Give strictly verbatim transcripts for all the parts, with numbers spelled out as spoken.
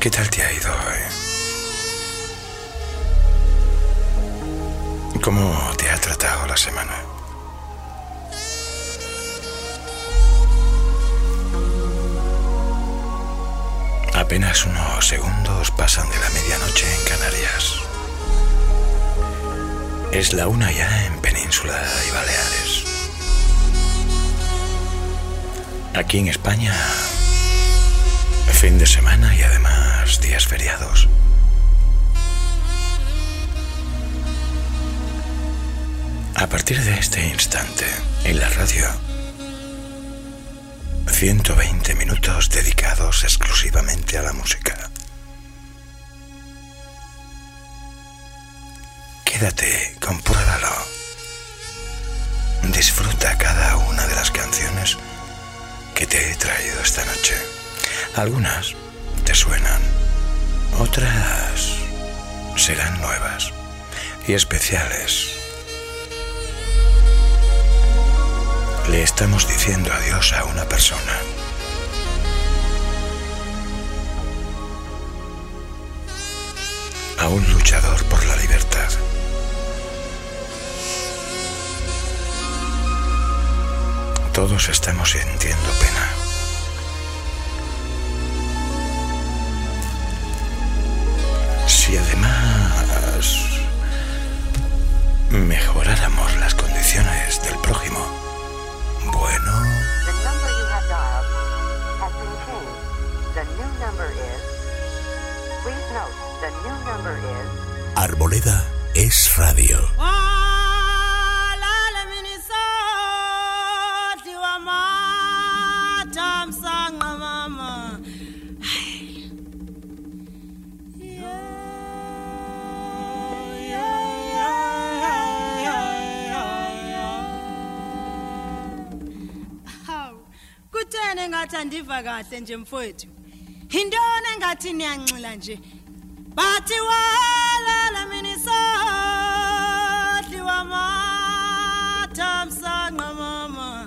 ¿Qué tal te ha ido hoy? ¿Cómo te ha tratado la semana? Apenas unos segundos pasan de la medianoche en Canarias. Es la una ya en Península y Baleares. Aquí en España, fin de semana y además días feriados. A partir de este instante, en la radio, ciento veinte minutos dedicados exclusivamente a la música. Quédate, compruébalo. Disfruta cada una de las canciones que te he traído esta noche. Algunas te suenan, otras serán nuevas y especiales. Le estamos diciendo adiós a una persona. A un luchador por la libertad. Todos estamos sintiendo pena. Si además mejoráramos las condiciones del prójimo, bueno. The number you have dialed has been changed. The new number is. Please note, the new number is. Arboleda es radio. Engathi andiva kahle nje mfowethu. Intona engathi niyanxila nje. Bathi walala mina isadli wamathamsanqa mama.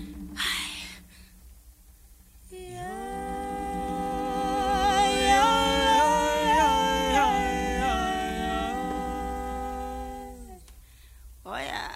Oya.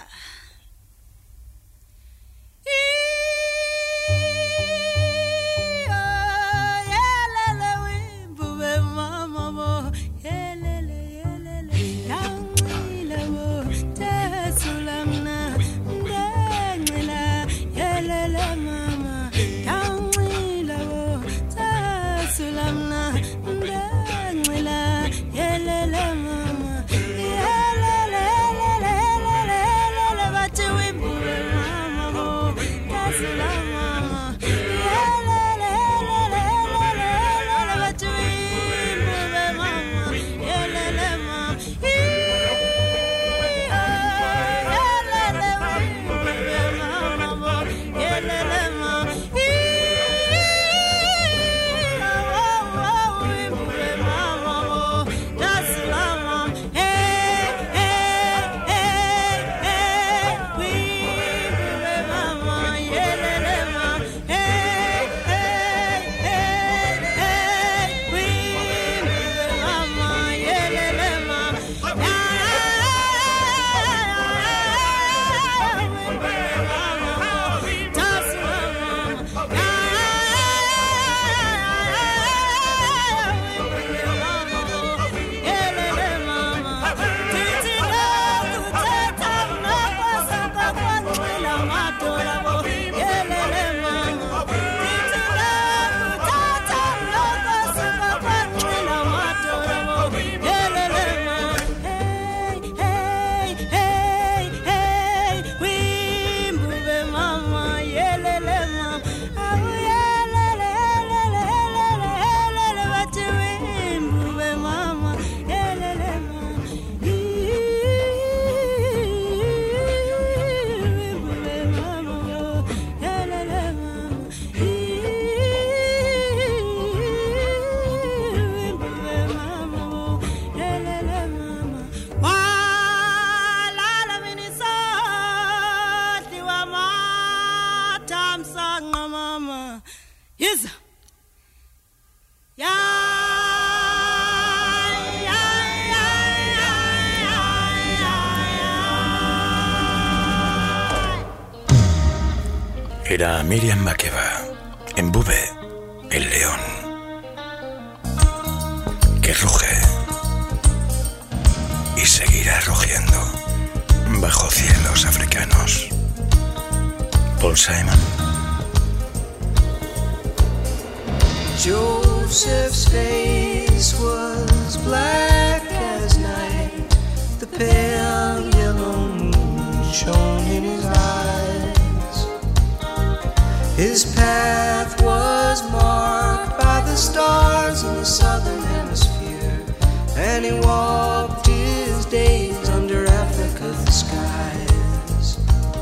Yes. Yeah. Era Miriam Makeba, en Bube, el león, que ruge y seguirá rugiendo bajo cielos africanos. Paul Simon. Joseph's face was black as night. The pale yellow moon shone in his eyes. His path was marked by the stars in the southern hemisphere, and he walked his days under Africa's skies.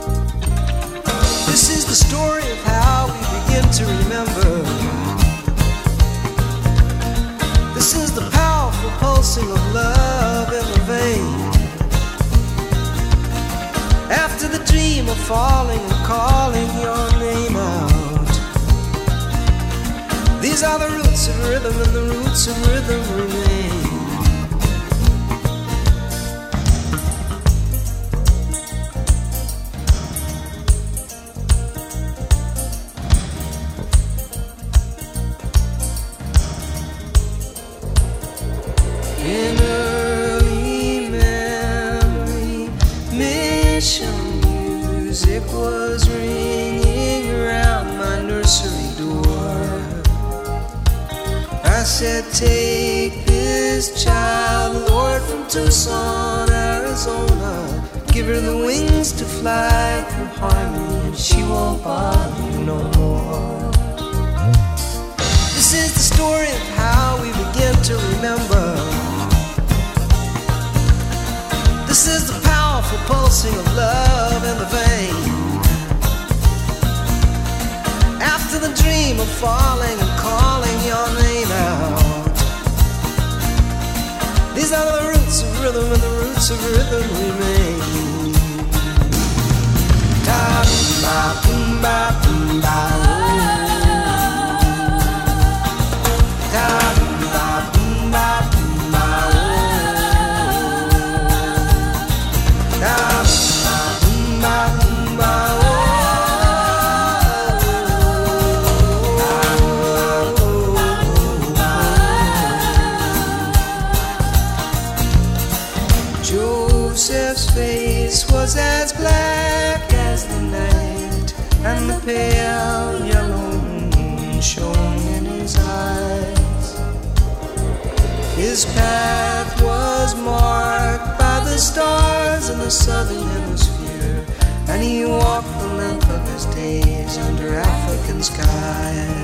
This is the story of how we begin to remember. This is the powerful pulsing of love in the vein. After the dream of falling and calling your name out. These are the roots of rhythm, and the roots of rhythm remain. In early memory, mission music was ringing around my nursery door. I said, take this child, Lord, from Tucson, Arizona. Give her the wings to fly through harmony, and she won't bother you no more. This is the story of how we begin to remember. This is the powerful pulsing of love in the vein. After the dream of falling and calling your name out. These are the roots of rhythm, and the roots of rhythm remain. Da ba boom ba boom ba oh. Da ba boom ba boom ba oh. Joseph's face was as black as the night, and the pale yellow moon shone in his eyes. His path was marked by the stars in the southern hemisphere, and he walked the length of his days under African skies.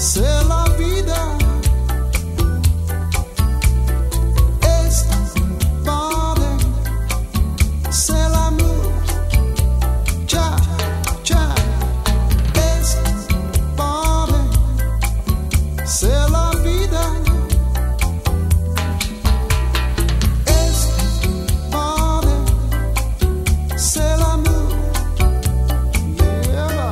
c'est la vida. Es padre, c'est l'amour. Cha, cha, es padre, c'est la vida. Es padre, c'est l'amour. Yeah.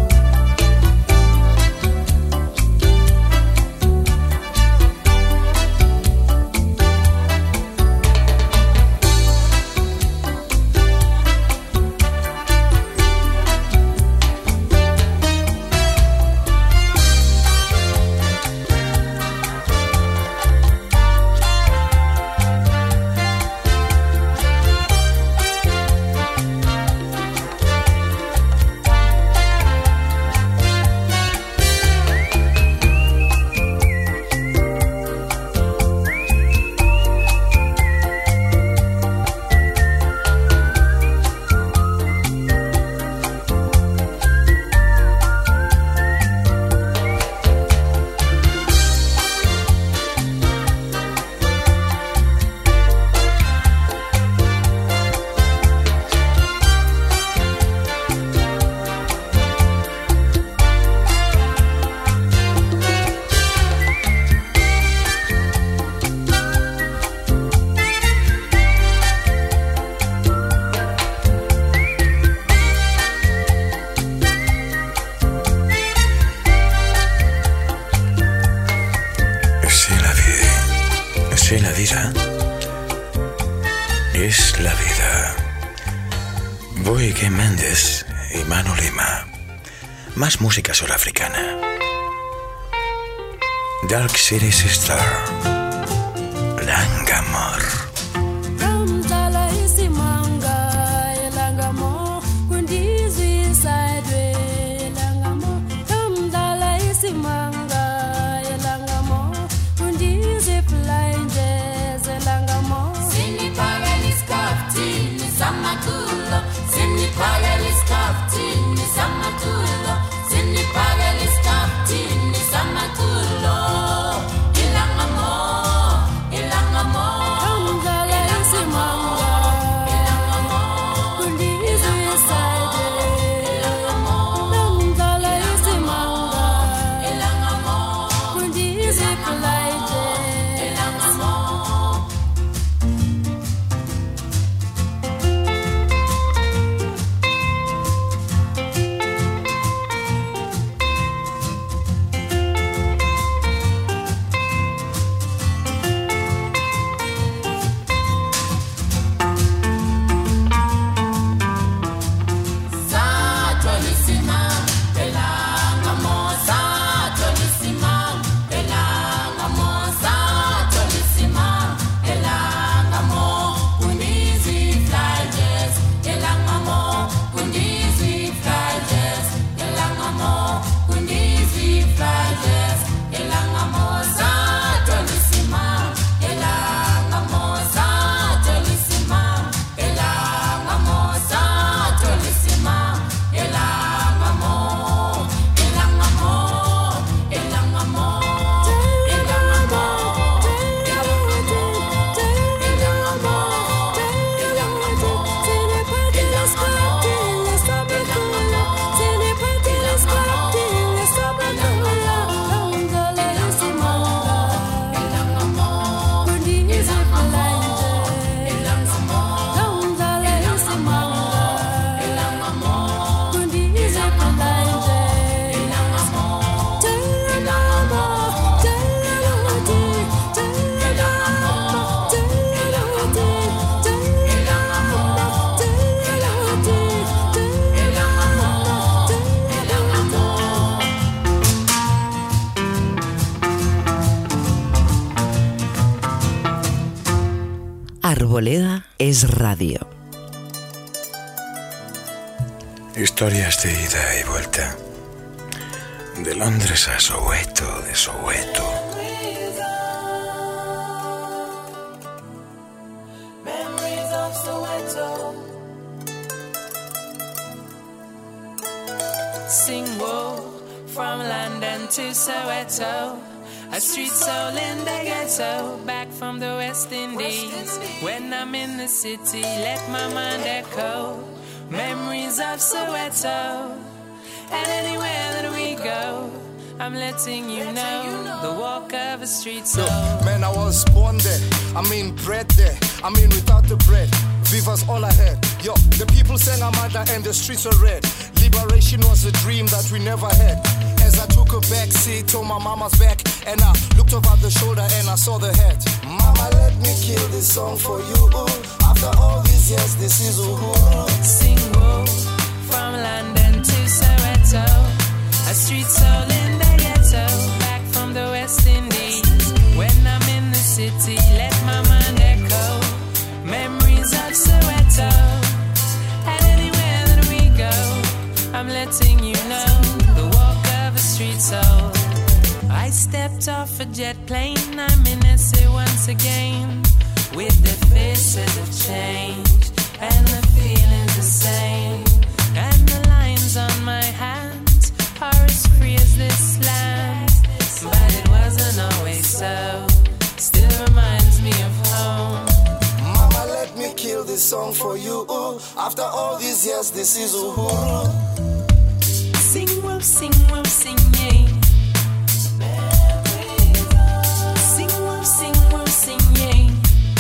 Sí, la vida es la vida. Boyke Méndez y Manu Lima. Más música surafricana. Dark City Sister, Langamor. Arboleda es radio. Historias de ida y vuelta. De Londres a Soweto, de Soweto. Sing woe from London to Soweto, a street soul in the ghetto, back from the West Indies. When I'm in the city, let my mind echo memories of Soweto. And anywhere that we go, I'm letting you know the walk of a street soul. Look, man, I was born there, I mean bred there, I mean without the bread, Viva's all I had. Yo, the people sang Amanda and the streets were red. Liberation was a dream that we never had. As I took a back seat on my mama's back, and I looked over the shoulder and I saw the hat. Mama, let me kill this song for you. After all these years, this is Uhuru. Sing woo, from London to Soweto, a street soul in the ghetto, back from the West Indies. When I'm in the city, let my mind echo memories of Soweto. And anywhere that we go, I'm letting you know the walk of a street soul. I stepped off a jet plane, I'm in S A once again, with the faces of change and the feelings the same, and the lines on my hands are as free as this land. But it wasn't always so, still reminds me of home. Mama, let me kill this song for you. After all these years, this is Uhuru. Sing, whoop, sing, whoop, sing, yeah. Sing, whoop, sing, whoop, sing, yeah.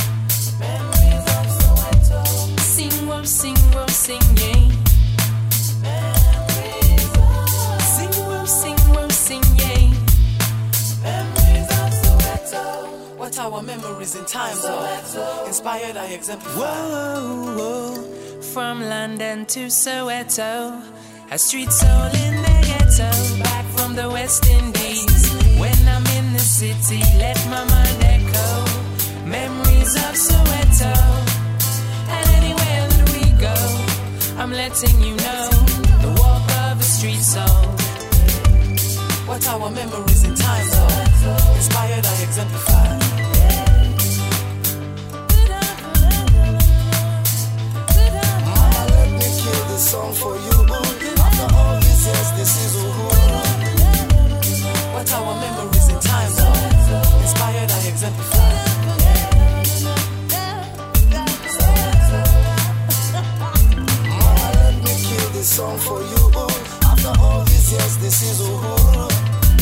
Sing, whoop, sing, whoop, sing, yeah. Sing, whoop, sing, whoop, sing, yeah. What our memories in time are. Inspired, I exemplify. Whoa, whoa. From London to Soweto, a street soul in the ghetto, back from the West Indies. When I'm in the city, let my mind echo memories of Soweto. And anywhere that we go, I'm letting you know the walk of a street soul. What our memories in time are. Inspired, I exemplify. Mama, let me kill this song for you. After all these years, this is Uhuru. What our memories in time are. Inspired, I exemplify. Mama, let me kill this song for you. After all these years, this is Uhuru.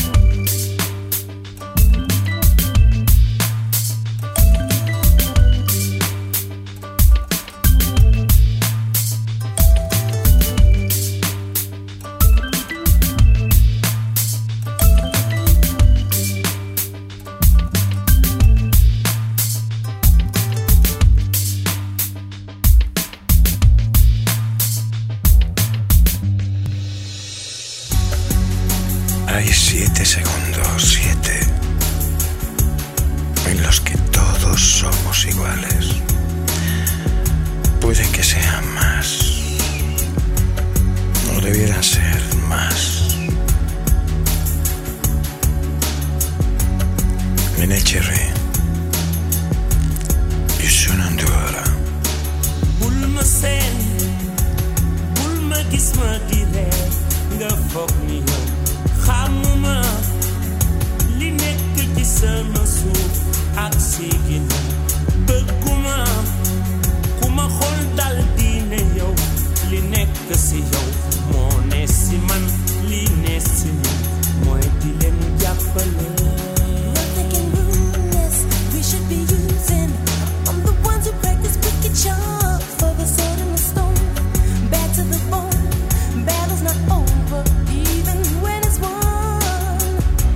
Hay siete segundos, siete, en los que todos somos iguales. Puede que sean más, o debieran ser más. Menechere, Yusunandura. Bulma sen, bulma gisma dire, nga fok ni yow. Xamuma li nekk ci sama suuf ak si ginnaaw bëgguma ku ma xool dal di ne yow li nekk si yow moo ne si man li ne si man mooy di leen jàppale. Nothing can ruin this. We should be using. I'm the ones who practice wicked charms for the sword and the stone. Bad to the bone. Battle's not over even when it's won.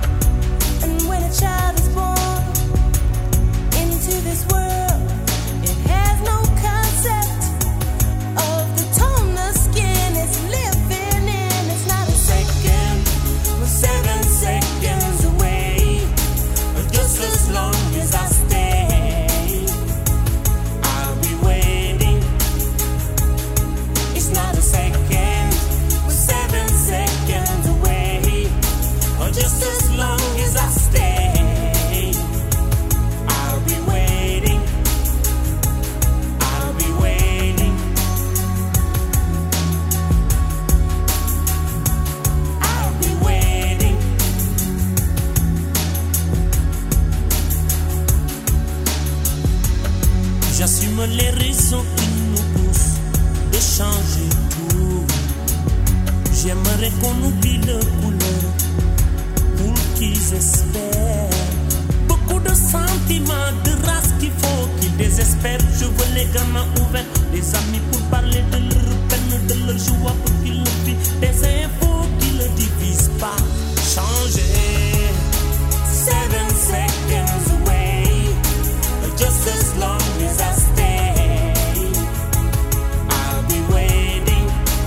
Donne-moi les raisons qui nous poussent de changer tout. J'aimerais qu'on oublie le couleur pour qu'ils espèrent. Beaucoup de sentiments, de race qu'il faut qu'ils désespèrent. Je veux les gamins ouverts, des amis pour parler de leur peine, de leur joie pour qu'ils le vivent. Des infos qui ne divisent pas. Changer. Seven seconds away, just as long as I stay, I'll be waiting.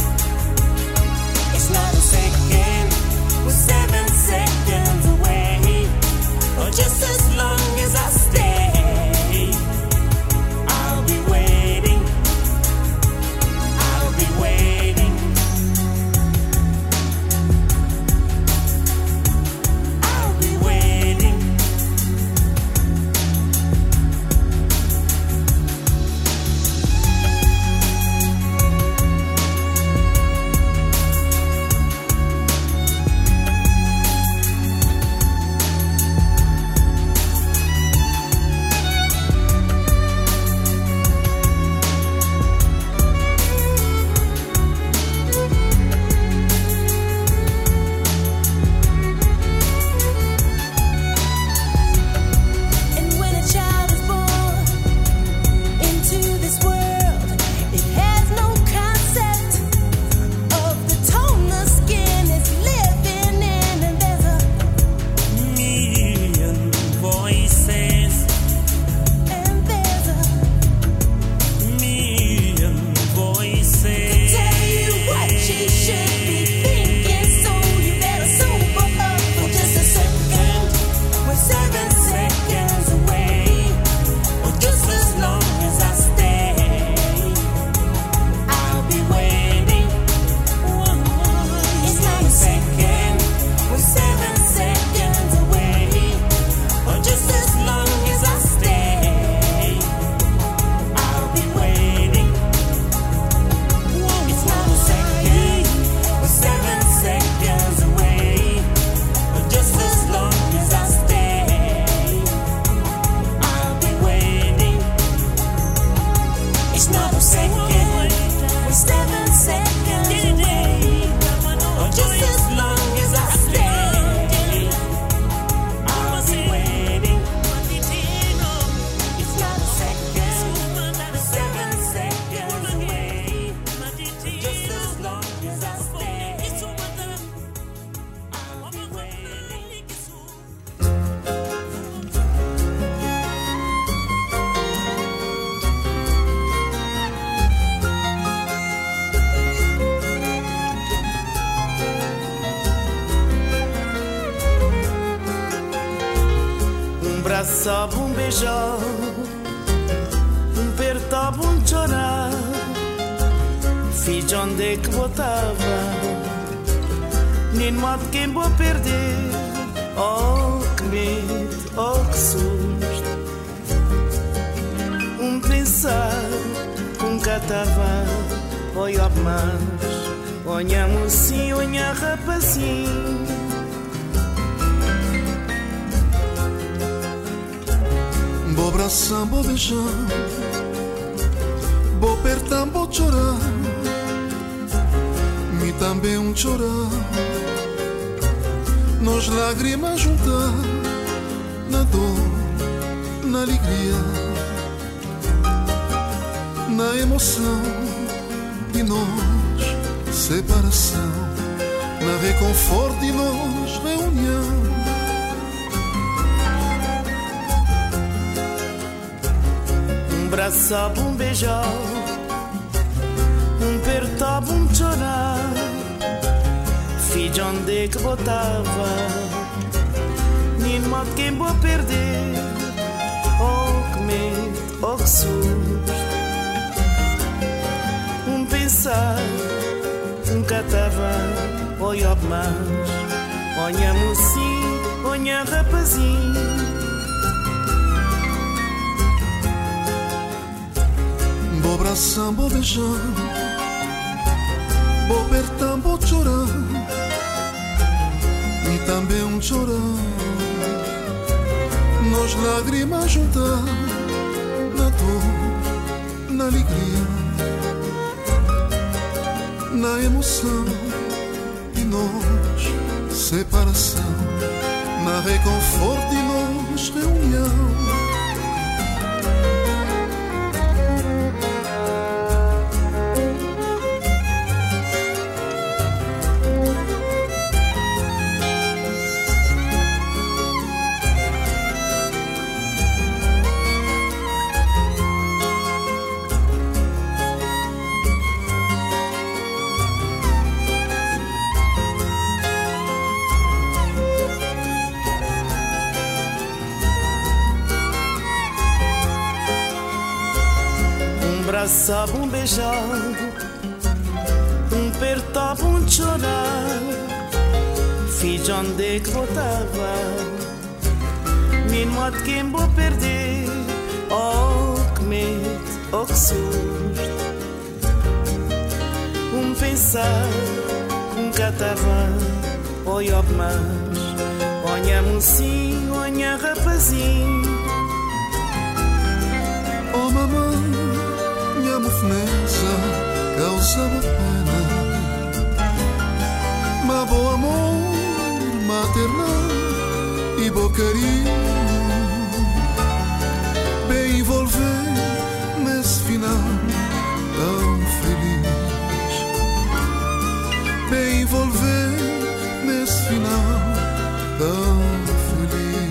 It's not a second, we're seven seconds away, or just as long as I stay, I'll be waiting. I'll be waiting. I'll be waiting. And when a child is born into this world, it has no concept of the tone the skin is living in, and there's a Million voices, and there's a million voices. tell you what you should be thinking, so you better sober up for just a second. We're seven seconds away, Or just as long as I stay, I'll be waiting. It's not a second, we're seven seconds away. Or just as long as I stay, I'll be waiting. It's not a second, we're seven seconds away. Or just as long as I stay, I'll be waiting. it's not a second. We're seven seconds away. Or just as long as I stay, I'll be waiting. It's not a second. Seven seconds away. Just as long as I stay, I'll be waiting. Um braço, um beijo, um aperto, um chorar. Fiz onde é que botava, nem modo quem vou perder. Oh, que medo, oh, que susto. Um pensar, um catava, olha mais, olha mocinho, olha rapazinho. Bo abraçar, bo beijar, bo apertar, bo chorar. Me também um chorar. Nós lágrimas juntar, na dor, na alegria, na emoção de nós, separação, na reconforto de nós, reunião. Um braço, um beijo, um aperto, um chorar. Fiz onde é que botava, nem modo quem vou perder. Oh, que medo, oh, que susto. Um pensar, um catava, olha mais, olha mocinho, olha rapazinho. Bo abraçar, bo beijar, bo apertar, bo chorar. E também um chorar. Nós lágrimas juntar, na dor, na alegria, na emoção, e nós, separação, na reconforto e nós, reunião. Abraçava, um beijar, um apertava, um chorar. Fiz onde que voltava, me modo quem vou perder. Oh, que medo, oh, que susto. Um pensar, um catava, oi, oh, mas, olha mocinho, olha rapazinho. Oh, mamãe, minha mofneza causava pena, mas bom amor maternal e bom carinho, bem envolver nesse final tão feliz, bem envolver nesse final tão feliz.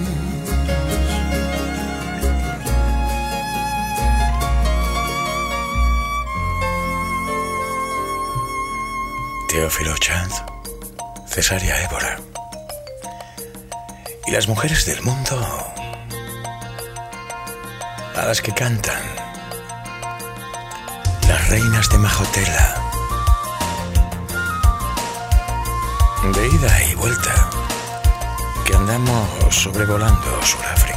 Teófilo Chand, Cesárea Évora. Y las mujeres del mundo, a las que cantan, las reinas de Majotela, de ida y vuelta, que andamos sobrevolando Sudáfrica.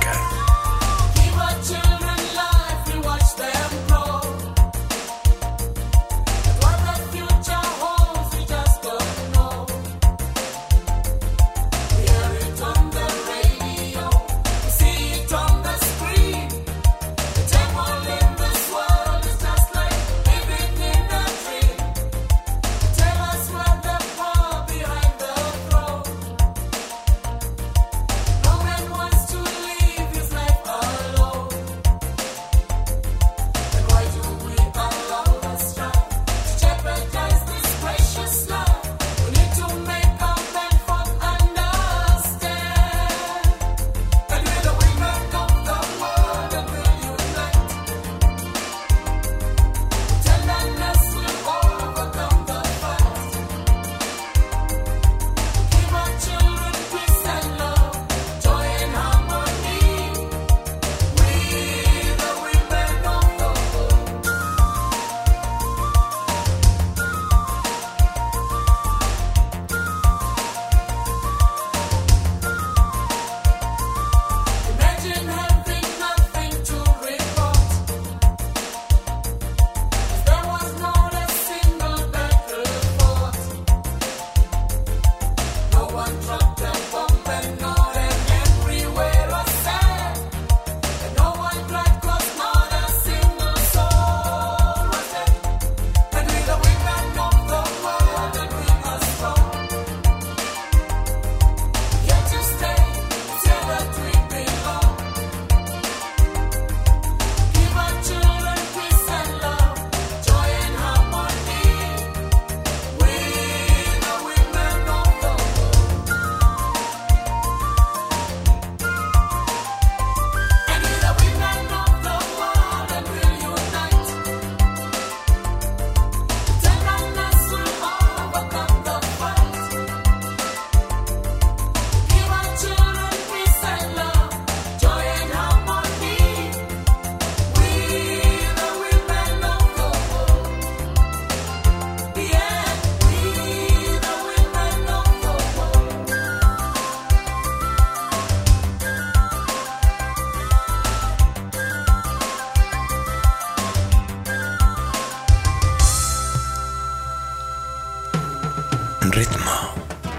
Ritmo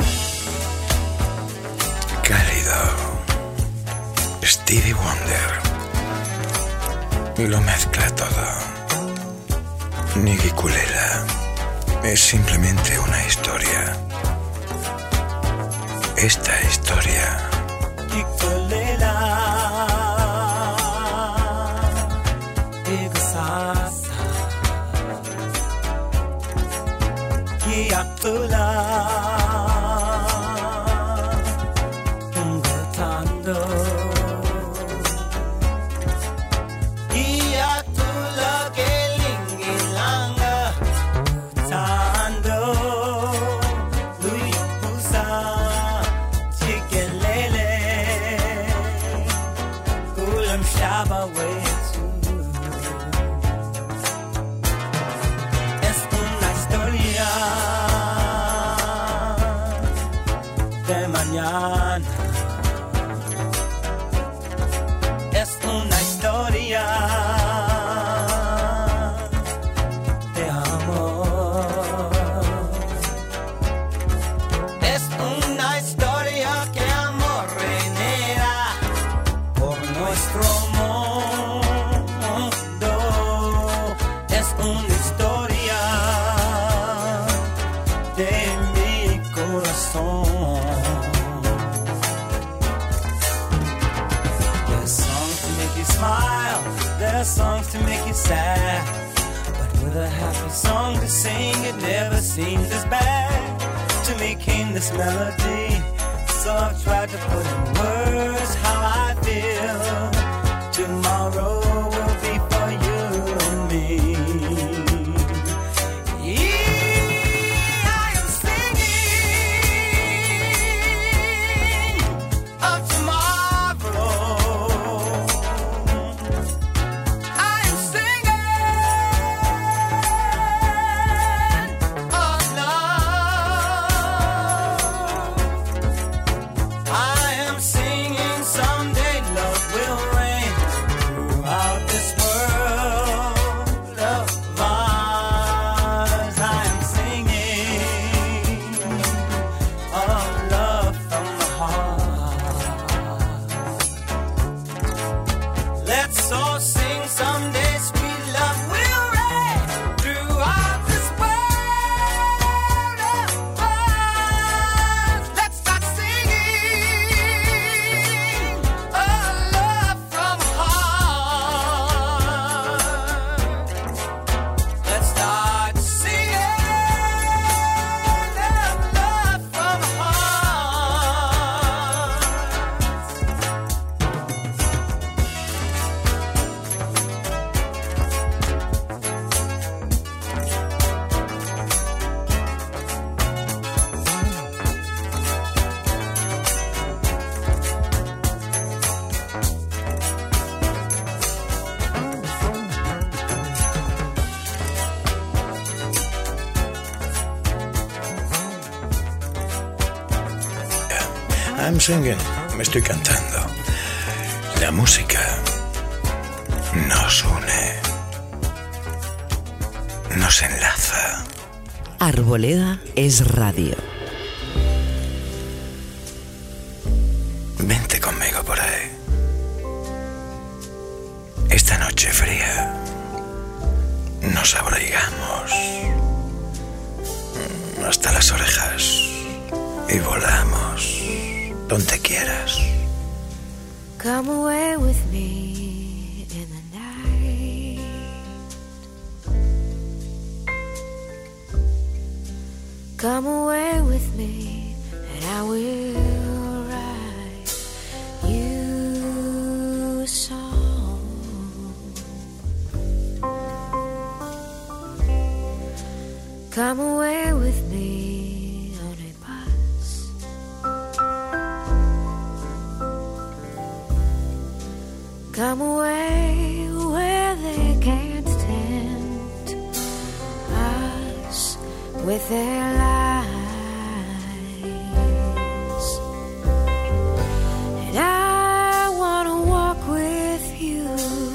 cálido, Stevie Wonder, y lo mezcla todo. Nigikulela es simplemente una historia. Esta historia Ikulela Ikusasa Kiakula Ngotando Kiakula Kelingilanga Utando Luipusa Chikelele Kulam Shaba Wetu Es una historia de mañana. Es una historia de amor. Es una historia que amor reina por nuestro mundo. Es una historia de mi corazón. There's songs to make you smile, there's songs to make you sad. But with a happy song to sing, it never seems as bad. To me came this melody, so I've tried to put in words how I feel. Tomorrow will be for you and me. Yeah, I am singing of tomorrow. I am singing of love. I am singing someday love will reign throughout this world of ours. I am singing of love from the heart. Let's all sing someday sweet love will reign throughout this world of ours. Let's start singing a love from heart. Let's start singing a love from heart. I'm singing, me estoy cantando. La música nos une, nos enlaza. Arboleda es radio. Vente conmigo por ahí. Esta noche fría nos abrigamos hasta las orejas y volamos donde quieras. Come away with me in the night. Come away with me and I will write you a song. Come away with me on a bus. Come away where they can't tempt us with their lies. And I wanna walk with you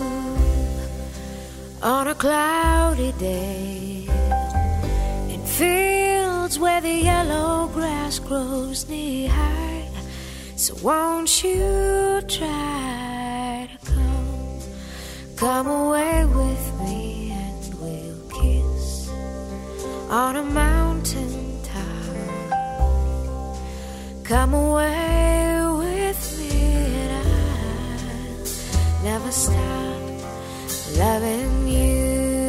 on a cloudy day in fields where the yellow grass grows knee high. So won't you try to come, come away with me and we'll kiss on a mountain top. Come away with me and I'll never stop loving you.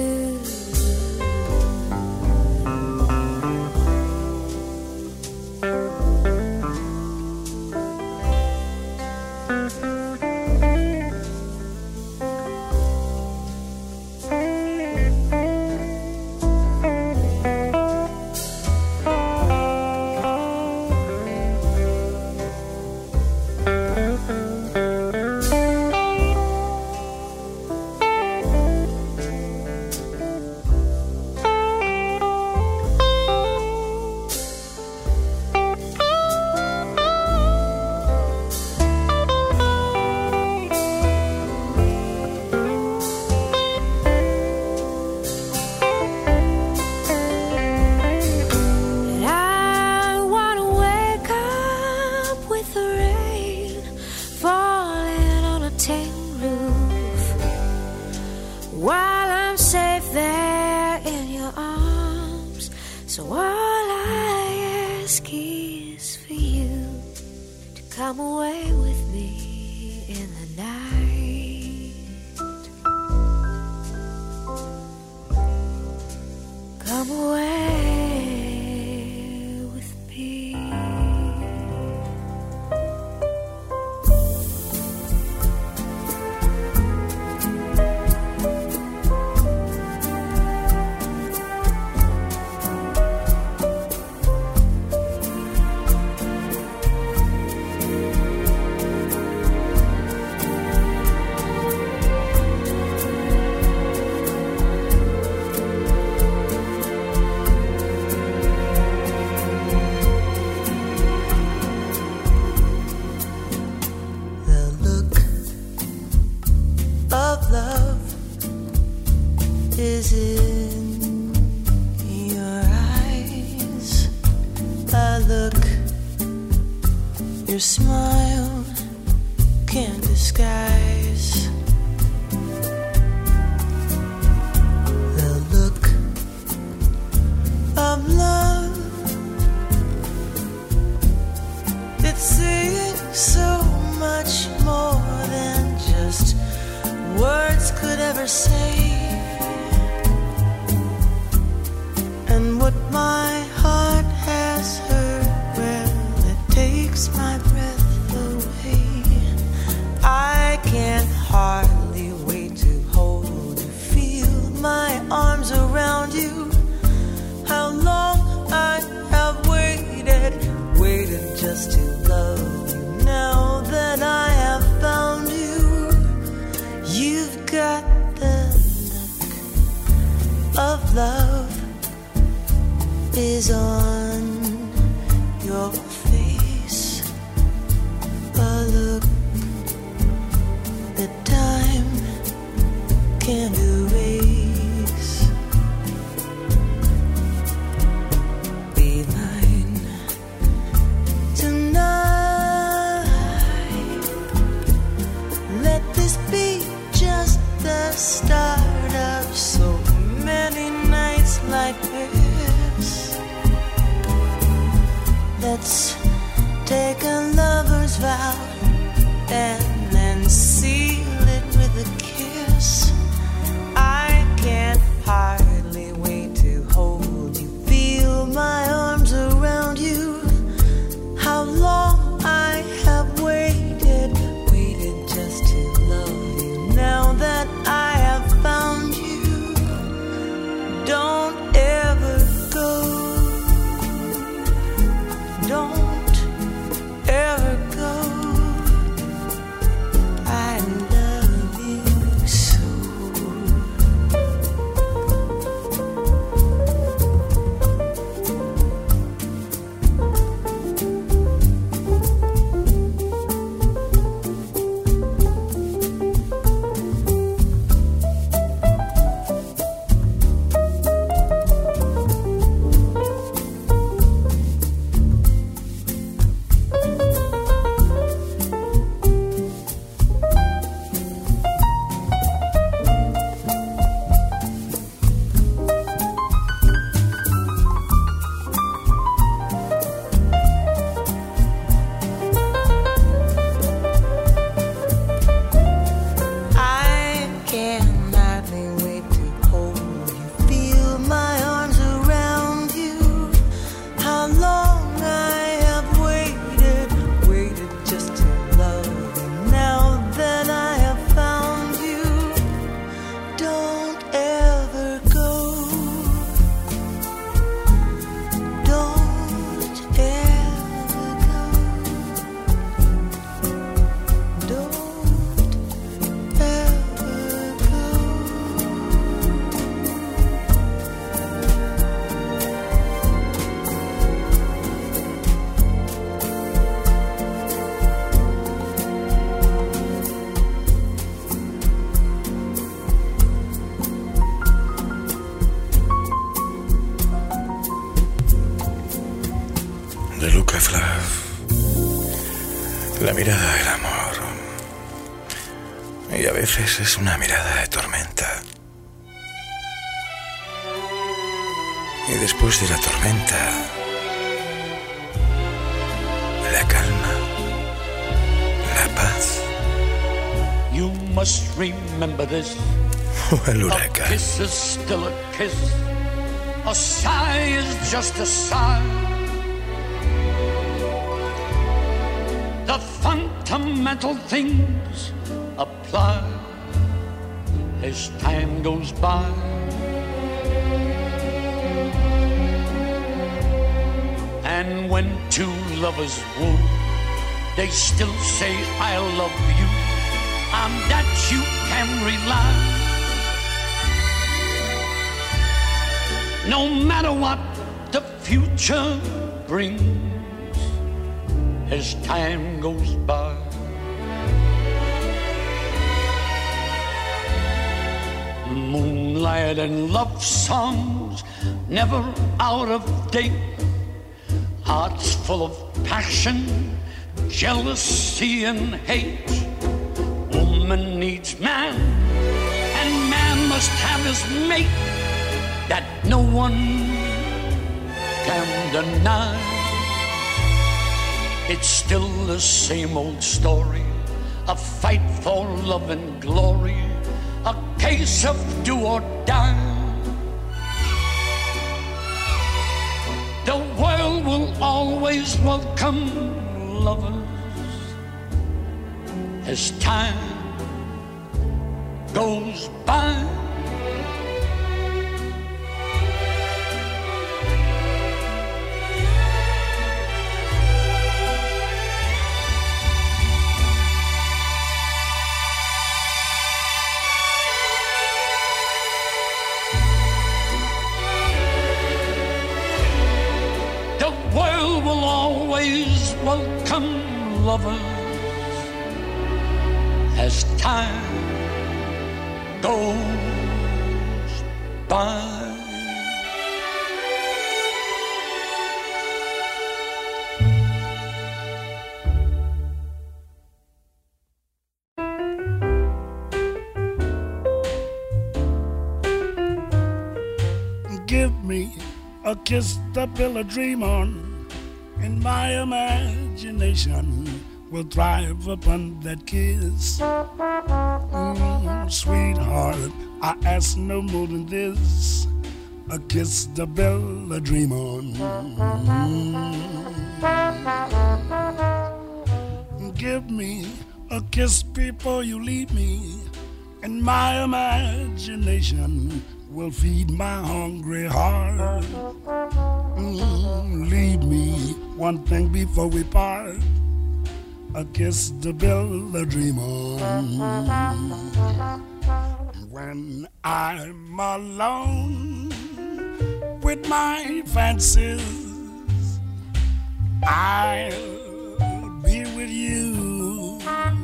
Your smile can't disguise the look of love. It's saying so much more than just words could ever say. And what my heart has heard, well, it takes my breath away. I can't hardly wait to hold you, feel my arms around you. How long I have waited, waited just to love you. Now that I have found you, you've got the look of love is on your face, a look that time can't erase. Be mine tonight. Let this be just the start of so many nights like this. Let's take a lover's vow and then seal it with a kiss. I can't hardly wait to hold you, feel my arms around you. How long I have waited, waited just to love you. Now that I have found you, don't ever go. Don't ever go. mirada del amor. Y a veces es una mirada de tormenta. Y después de la tormenta, la calma, la paz. You must remember this. El A huracán. kiss is still a kiss. A sigh is just a sigh. The fundamental things apply as time goes by. And when two lovers woo, they still say I love you. On that you can rely. No matter what the future brings as time goes by. Moonlight and love songs never out of date. Hearts full of passion, jealousy and hate. Woman needs man, and man must have his mate. That no one can deny. It's still the same old story, a fight for love and glory, a case of do or die. The world will always welcome lovers as time goes by. Always welcome lovers as time goes by. Give me a kiss to build a dream on. And my imagination will thrive upon that kiss. Mm, sweetheart, I ask no more than this. A kiss to build a dream on. Mm. Give me a kiss before you leave me. And my imagination will feed my hungry heart. Mm, leave me one thing before we part. A kiss to build a dream on. When I'm alone with my fancies, I'll be with you,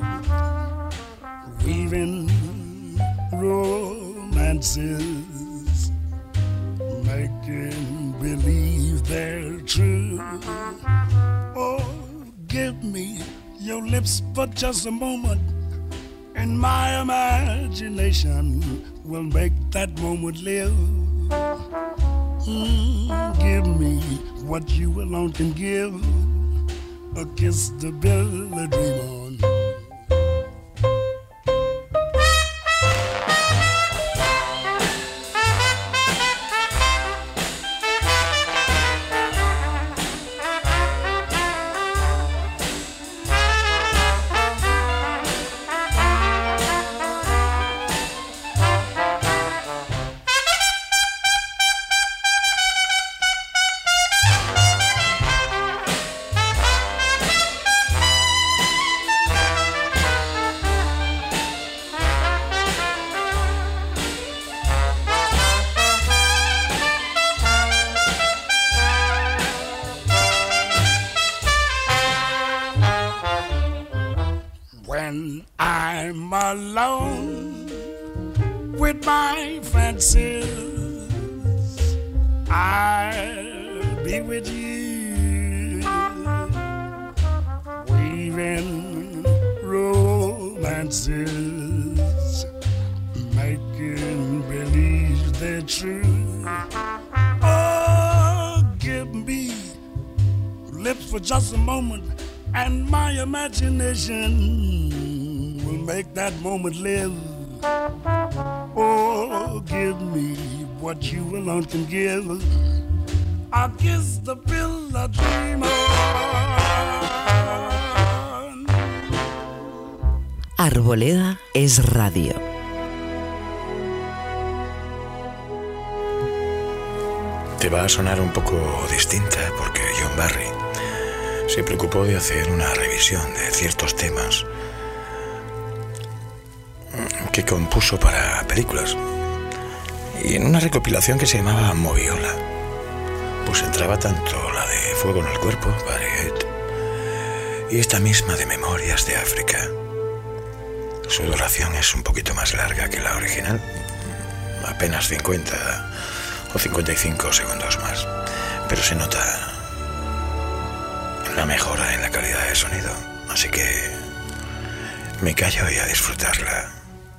weaving romances, making believe they're true. Oh, give me your lips for just a moment, and my imagination will make that moment live. Mm, give me what you alone can give, a kiss to build a dream on. When I'm alone with my fancies, I'll be with you, weaving romances, making believe they're true. Oh, give me lips for just a moment, and my imagination will make that moment live. Oh, give me what you alone can give. I'll kiss the pill I dream on. Arboleda es radio. Te va a sonar un poco distinta porque John Barry se preocupó de hacer una revisión de ciertos temas que compuso para películas, y en una recopilación que se llamaba Moviola pues entraba tanto la de Fuego en el Cuerpo, Barry Head, y esta misma de Memorias de África. Su duración es un poquito más larga que la original, apenas cincuenta o cincuenta y cinco segundos más, pero se nota la mejora en la calidad de sonido, así que me callo y a disfrutarla.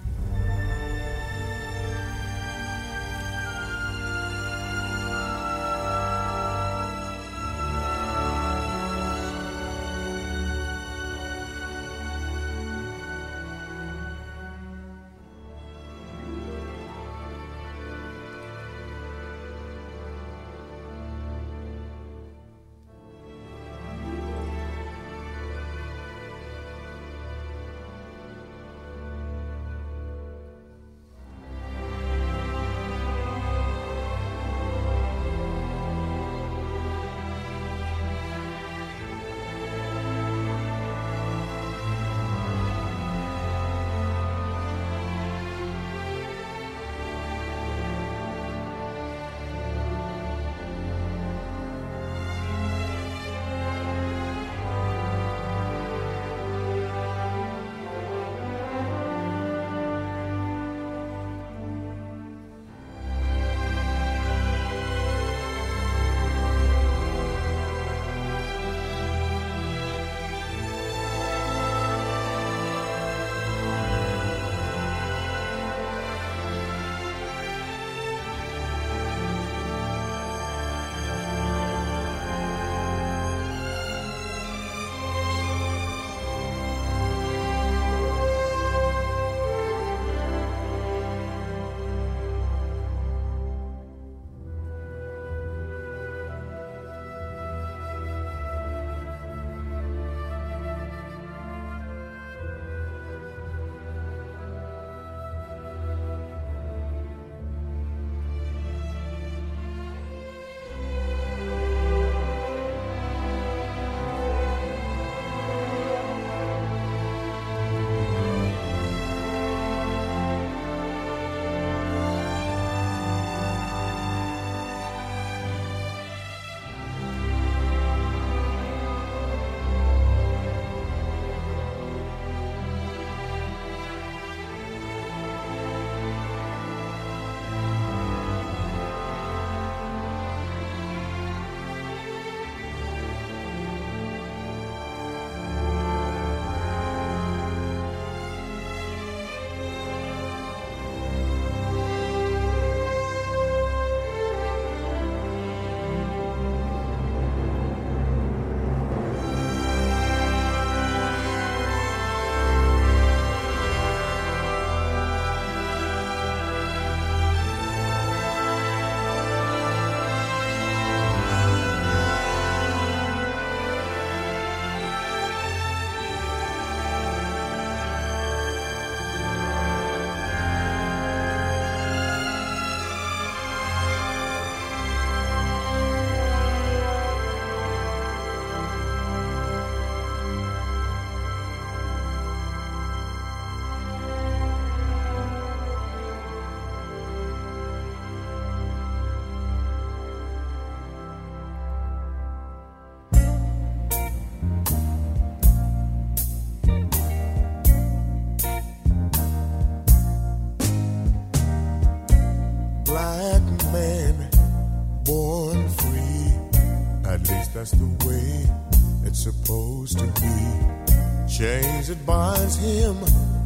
that's the way it's supposed to be. Chains that binds him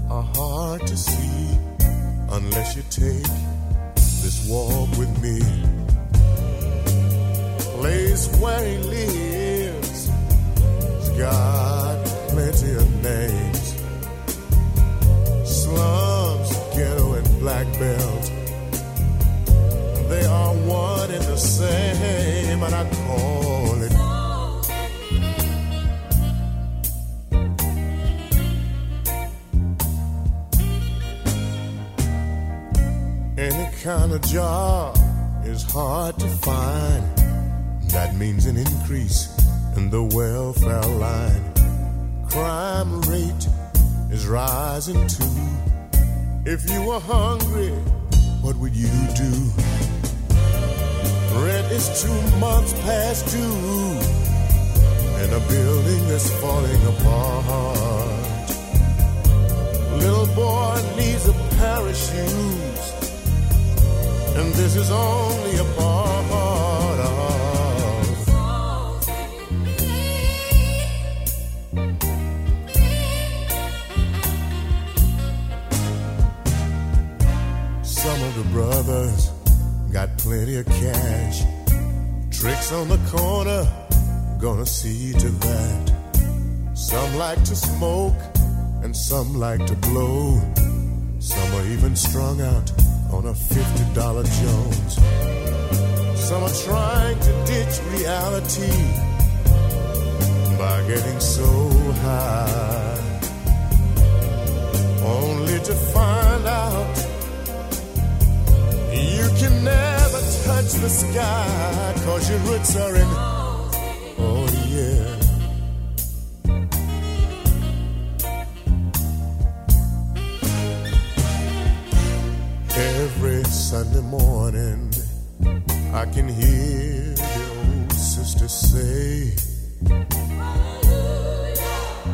are hard to see unless you take this walk with me. Place where he lives has got plenty of names. Slums, ghetto, and black belt, they are one and the same, and I call it any kind of job is hard to find. That means an increase in the welfare line. Crime rate is rising too. If you were hungry, what would you do? Rent is two months past due, and a building is falling apart. Little boy needs a pair of shoes, and this is only a part of some of the brothers got plenty of cash. Tricks on the corner, gonna see to that. Some like to smoke and some like to blow. Some are even strung out on a fifty dollar Jones. Some are trying to ditch reality by getting so high, only to find out you can never touch the sky, 'cause your roots are in, oh yeah. Every Sunday morning I can hear the old sister say, hallelujah,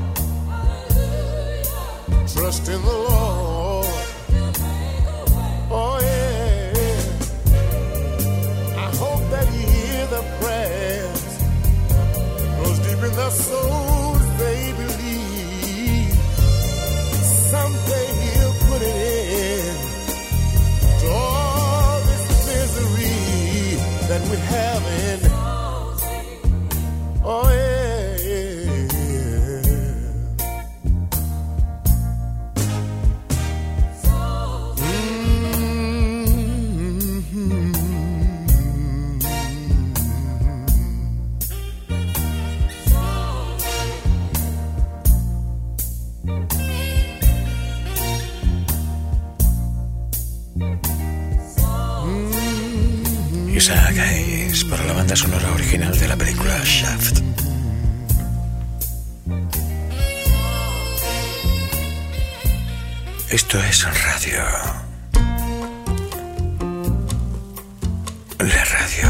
hallelujah. Trust in the Lord, oh yeah. I hope that you hear the prayers, 'cause deep in their souls they believe someday he'll put it in to all this misery that we have in, oh yeah, yeah, yeah. Isaac Hayes para la banda sonora original de la película Shaft. Esto es radio. La radio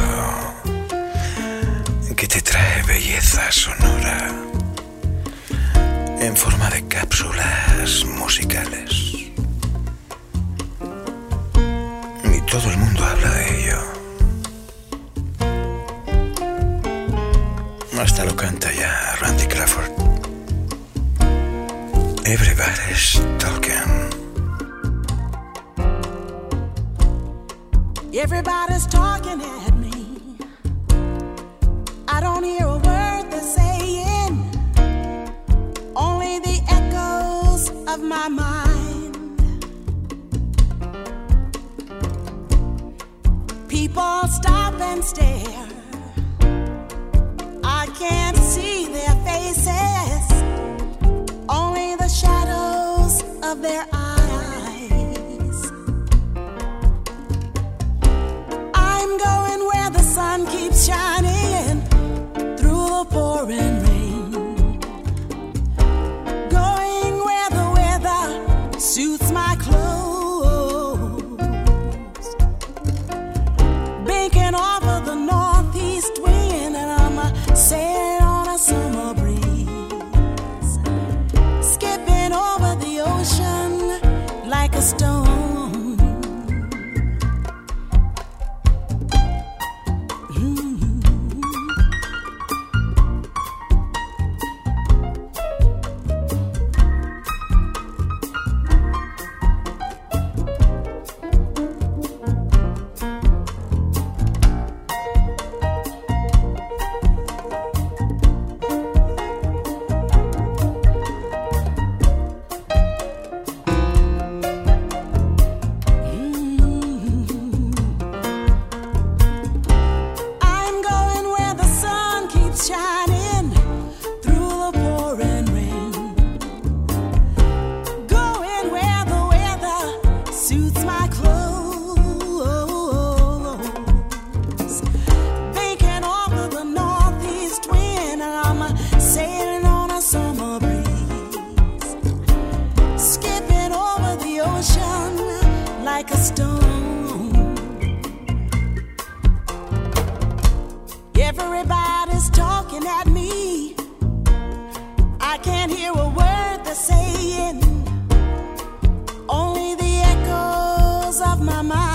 que te trae belleza sonora en forma de cápsulas musicales. Y todo el mundo habla de ello. Hasta lo canta ya Randy Crawford. Everybody's talking. Everybody's talking at me. I don't hear a word they're saying, only the echoes of my mind. People stop and stare. I can't see their faces, only the shadows of their eyes. I'm going where the sun keeps shining through the pouring rain, going where the weather suits my clothes, banking off of the northeast wind, and I'm sailing on a summer breeze, skipping over the ocean like a stone. Mm-hmm. like a stone. Everybody's talking at me. I can't hear a word they're saying. Only the echoes of my mind.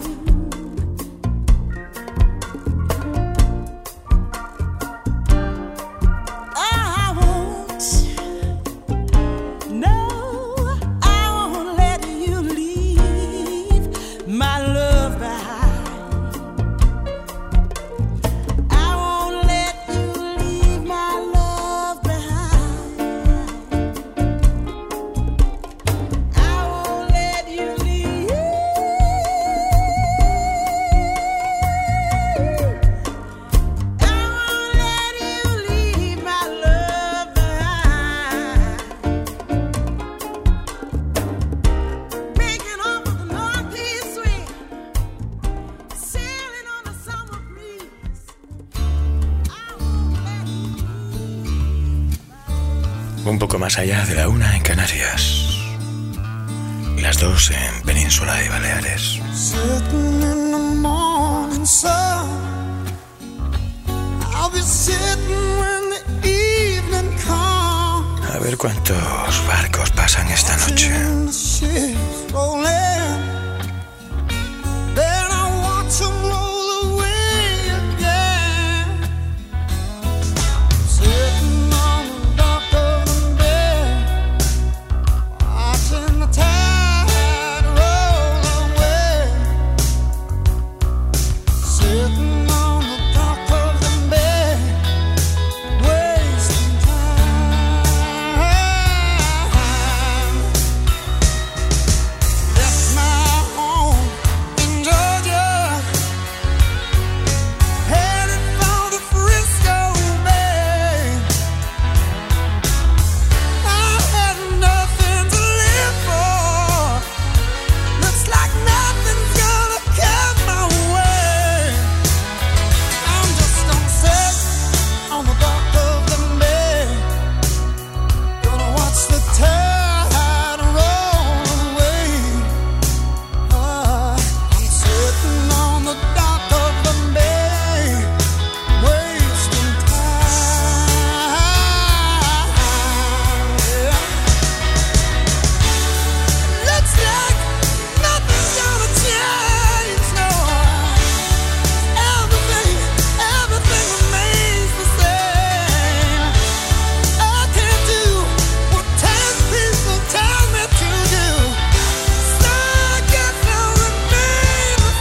Un poco más allá de la una en Canarias, las dos en Península y Baleares. Sitting in the morning sun, I'll be sitting when the evening comes. A ver cuántos barcos pasan esta noche. The ships rolling, then I watch them roll away again. Sitting on the dock of the bay, watching the tide roll away. Sitting on the dock of the bay, wasting time. Left my home in Georgia, headed for the Frisco Bay. I had nothing to live for. Looks like nothing's gonna come my way. I'm just gonna sit on the dock of the bay, gonna watch the tide roll away. Ah, I'm sitting on the dock of the bay, wasting time. Yeah. Looks like nothing's gonna change, no. Everything, everything remains the same. I can't do what ten people tell me to do, so I guess I'll remain the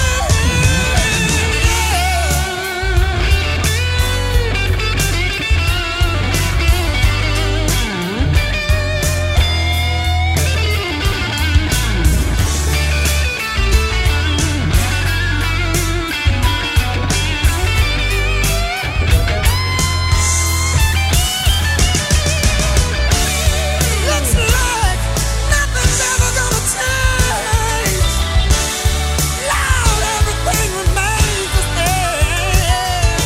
Looks like nothing's ever gonna change. Lord, everything remains the same.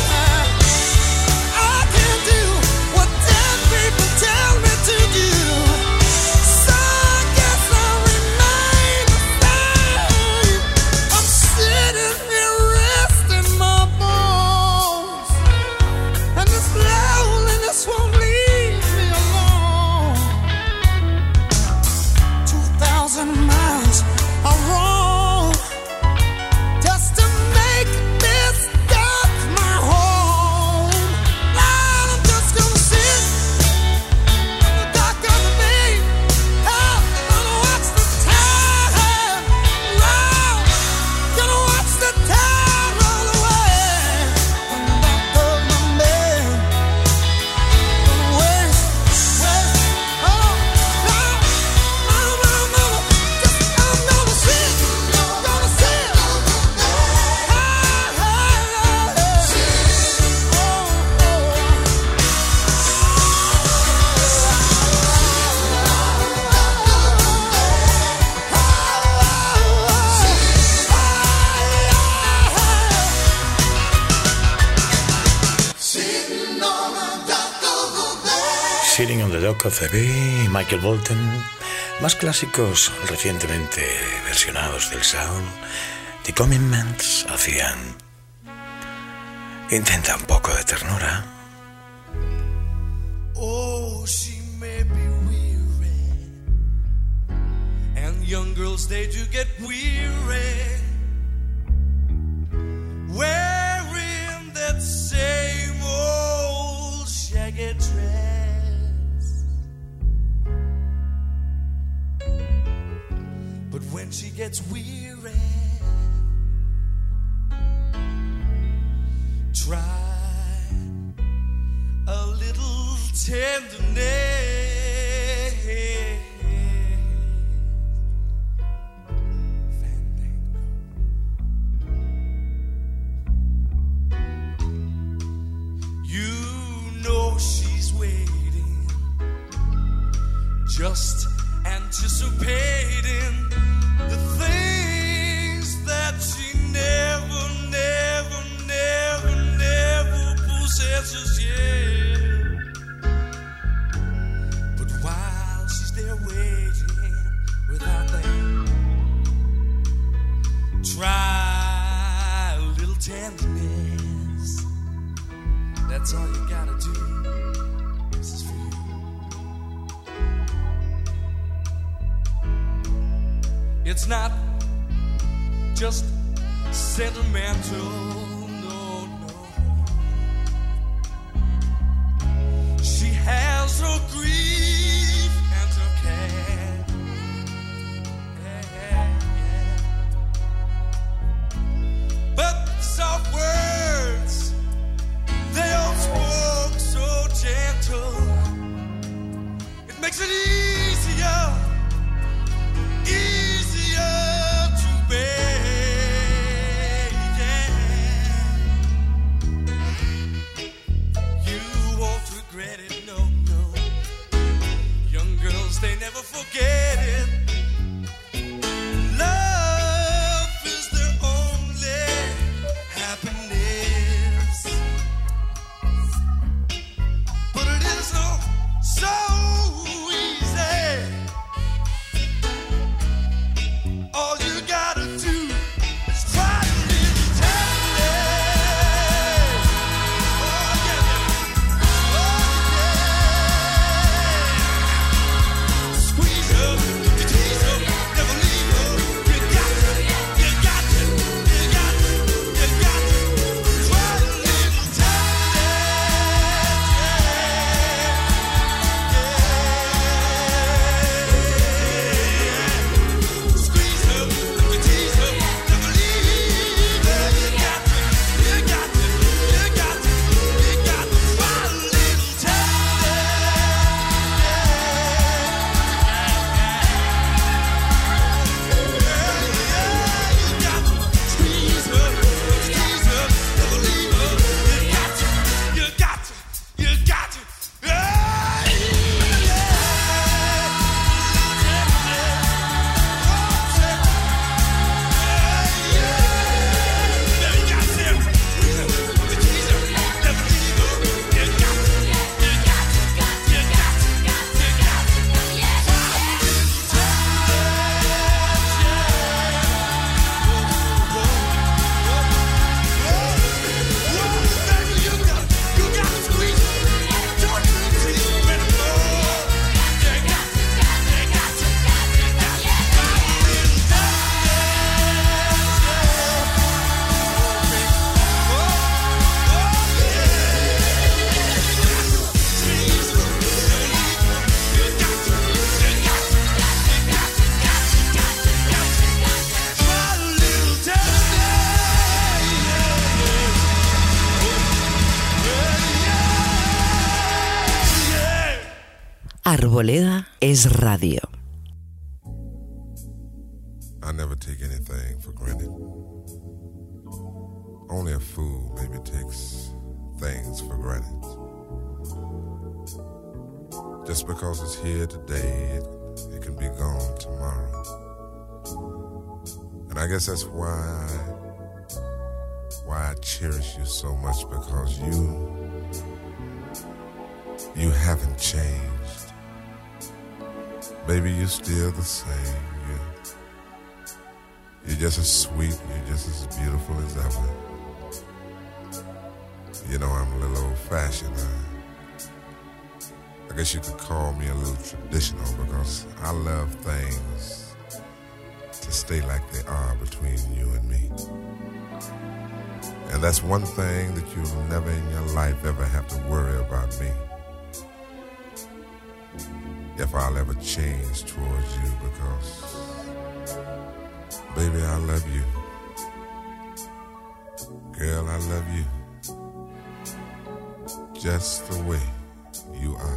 I can't do what ten people tell me to do, so I guess I'll remain the same. I'm sitting here resting my bones, and this loneliness won't leave me alone. Two thousand miles I roam just to make this dock my home. Now I'm just gonna sit on the dock of the bay. I'm gonna watch the tide roll, gonna watch the tide roll away. On the dock of the bay, gonna waste, waste, oh, no, no, no, no, just I'm gonna sit, gonna sit, hey, hey, hey, oh, Sitting on the Dock of the Bay, Michael Bolton, Más clásicos recientemente versionados del sound, The Commitments hacían Intenta un poco de ternura. Oh, she may be weary, and young girls they do get weary, wearing that same old shaggy dress. But when she gets weary, try a little tenderness. Fandango. You know she's waiting, just anticipating the things that she never, never, never, never possesses yet. But while she's there waiting without that, try a little tenderness. That's all you gotta do. This is for you. It's not just sentimental, no, no. She has her grief and her care. Yeah, yeah, yeah. But soft words, they all spoke so gentle. It makes it easier, easier to bear. They never forget it. Love is their only happiness. But it is so, so easy. All you gotta do is try a little tenderness. Oh yeah, oh yeah. Squeeze her, you tease her, never leave her. You got to, you got to, you got to, you got to try a little tenderness, yeah. Squeeze her, you tease her, never leave her. You got to, you got to, you got to, you got to try a little Arboleda es radio. I never take anything for granted. Only a fool maybe takes things for granted. Just because it's here today, it, it can be gone tomorrow. And I guess that's why why I cherish you so much, because you you haven't changed. Baby, you're still the same. You're, you're just as sweet, you're just as beautiful as ever. You know, I'm a little old-fashioned. I, I guess you could call me a little traditional because I love things to stay like they are between you and me. And that's one thing that you'll never in your life ever have to worry about me. If I'll ever change towards you, because baby, I love you. Girl, I love you just the way you are.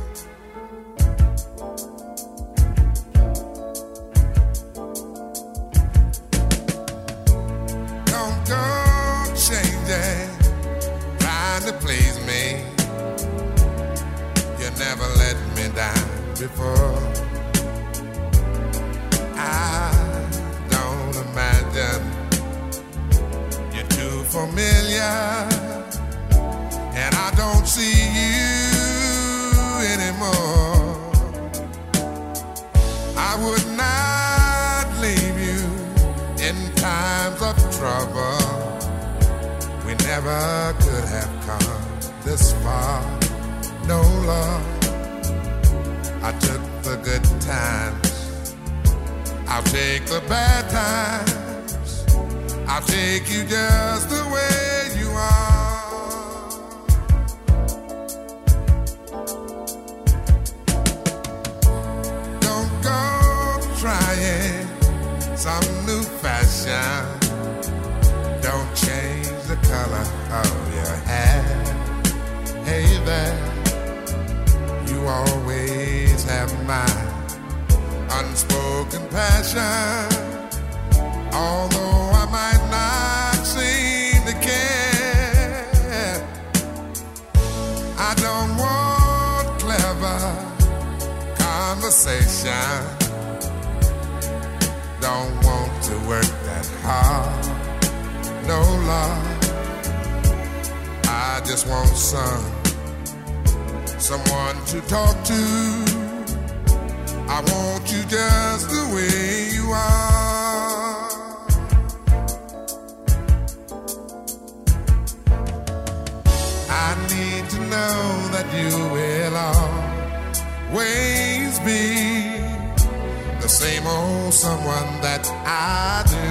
Don't go changing, trying to please me. You never let me down before. I don't imagine you're too familiar, and I don't see you anymore. I would not leave you in times of trouble. We never could have come this far. No love. I took the good times, I'll take the bad times, I'll take you just the way you are. Don't go trying some new fashion, don't change the color of your hair. Hey there, you always have my unspoken passion. Although I might not seem to care, I don't want clever conversation. Don't want to work that hard. No love, I just want some someone to talk to. I want you just the way you are. I need to know that you will always be the same old someone that I do.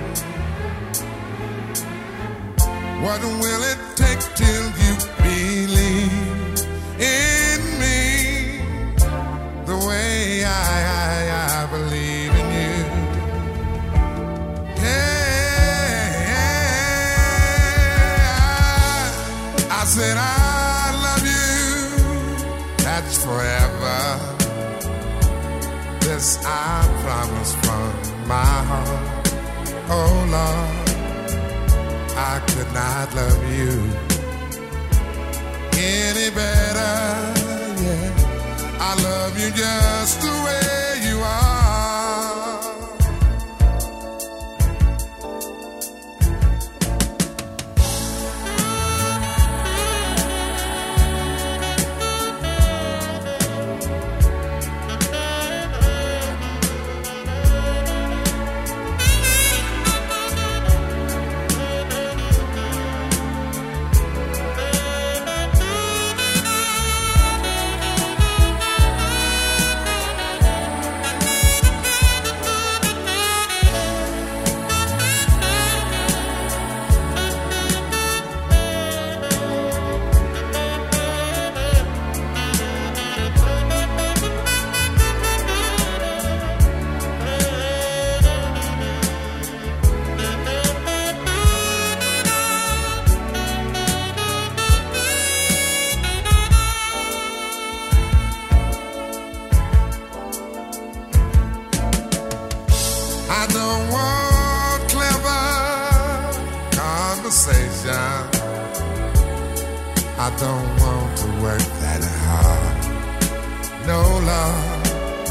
What will it take till you believe in me the way I, I, I believe in you? Yeah, I, I said I love you, that's forever. This I promise from my heart. Oh Lord, I could not love you any better, yeah. I love you just the way you are. I don't want clever conversation. I don't want to work that hard. No love,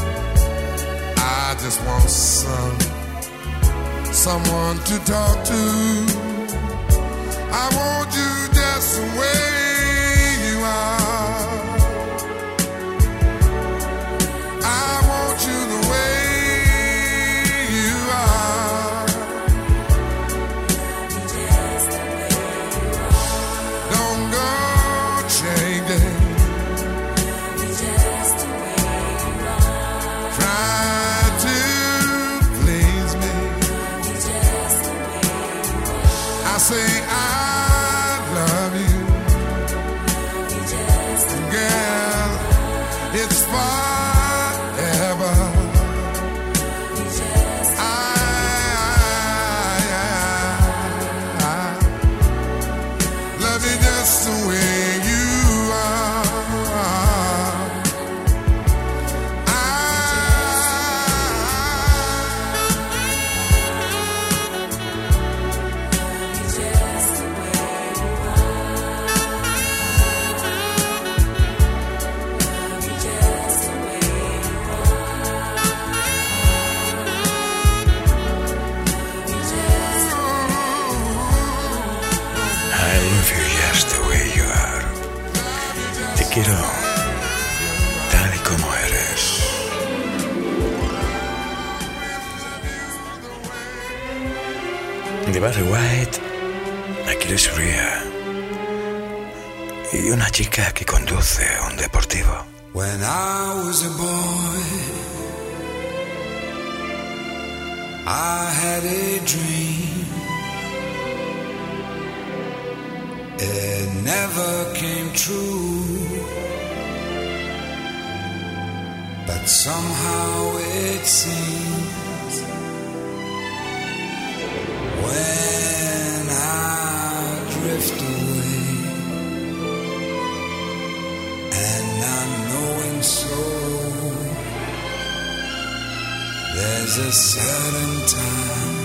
I just want some someone to talk to. I want you just the way you are. I want you the de Barry White, Achilles Rea y una chica que conduce a un deportivo. When I was a boy, I had a dream. It never came true, but somehow it seems when I drift away, and I'm knowing so, there's a certain time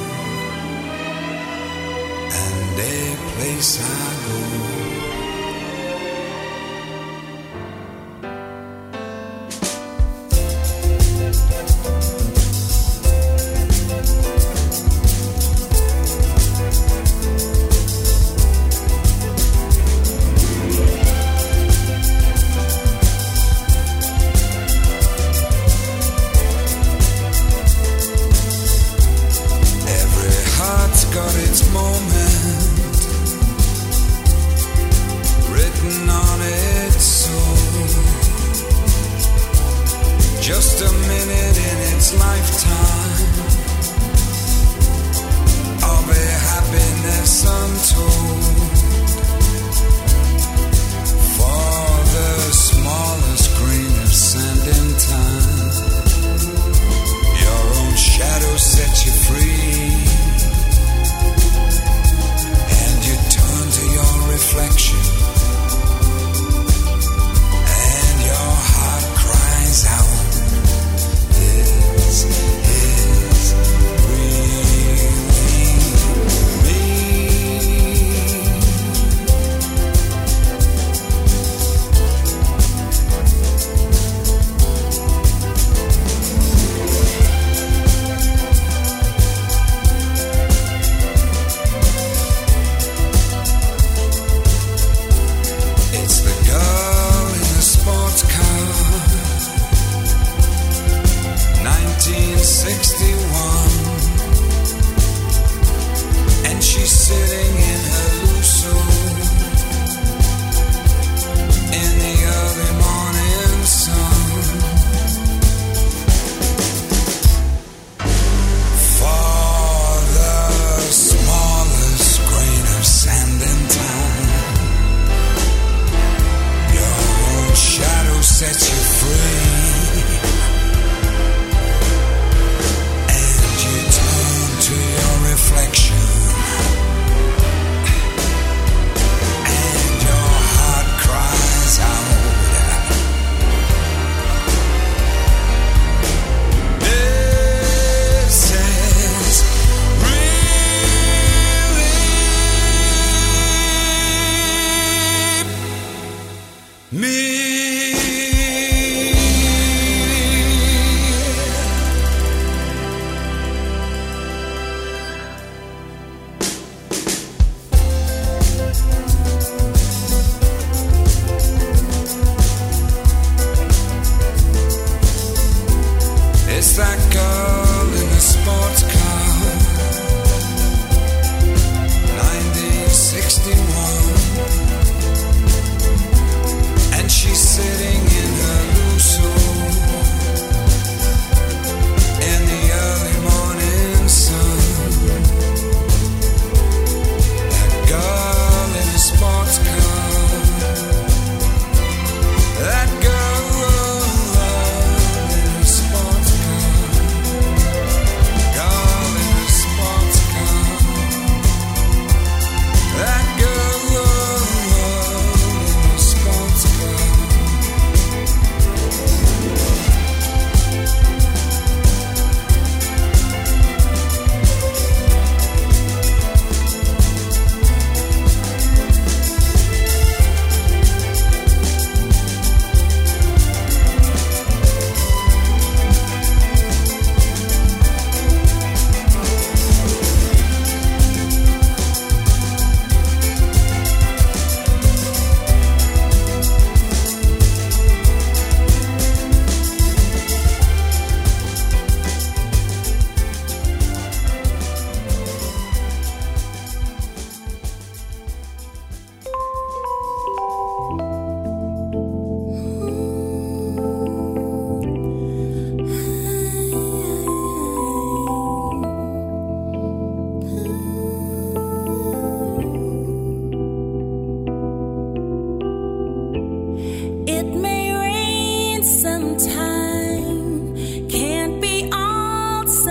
and a place I go. Got its moment,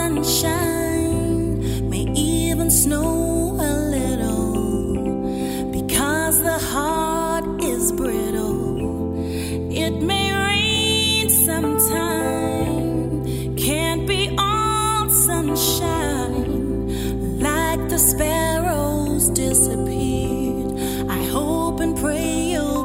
sunshine, may even snow a little, because the heart is brittle. It may rain sometime, can't be all sunshine, like the sparrows disappeared. I hope and pray you'll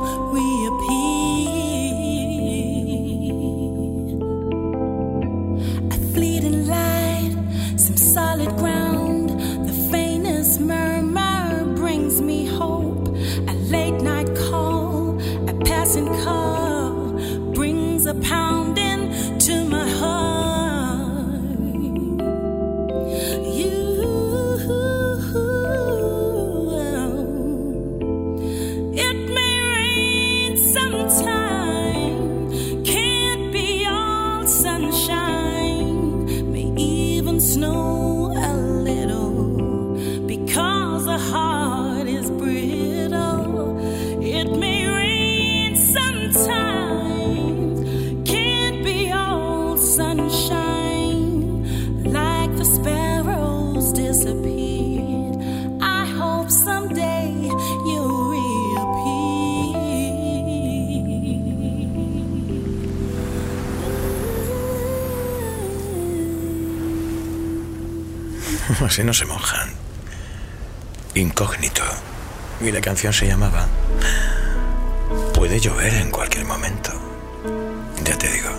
solid ground, the faintest murmur brings me hope. A late night call, a passing car brings a pounding to my heart. You, it may rain sometime, can't be all sunshine, may even snow. Así no se mojan. Incógnito. Y la canción se llamaba Puede llover en cualquier momento. Ya te digo.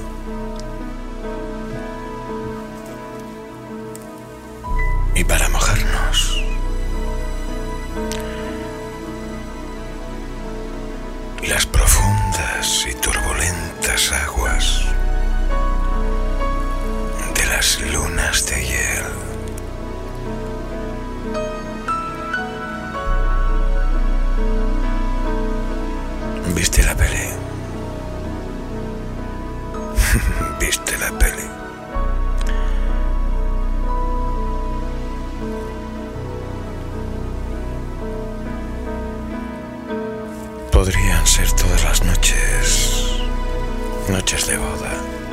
Y para mojarnos, las profundas y turbulentas aguas de las lunas de hiel. ¿Viste la peli? ¿Viste la peli? Podrían ser todas las noches, noches de boda.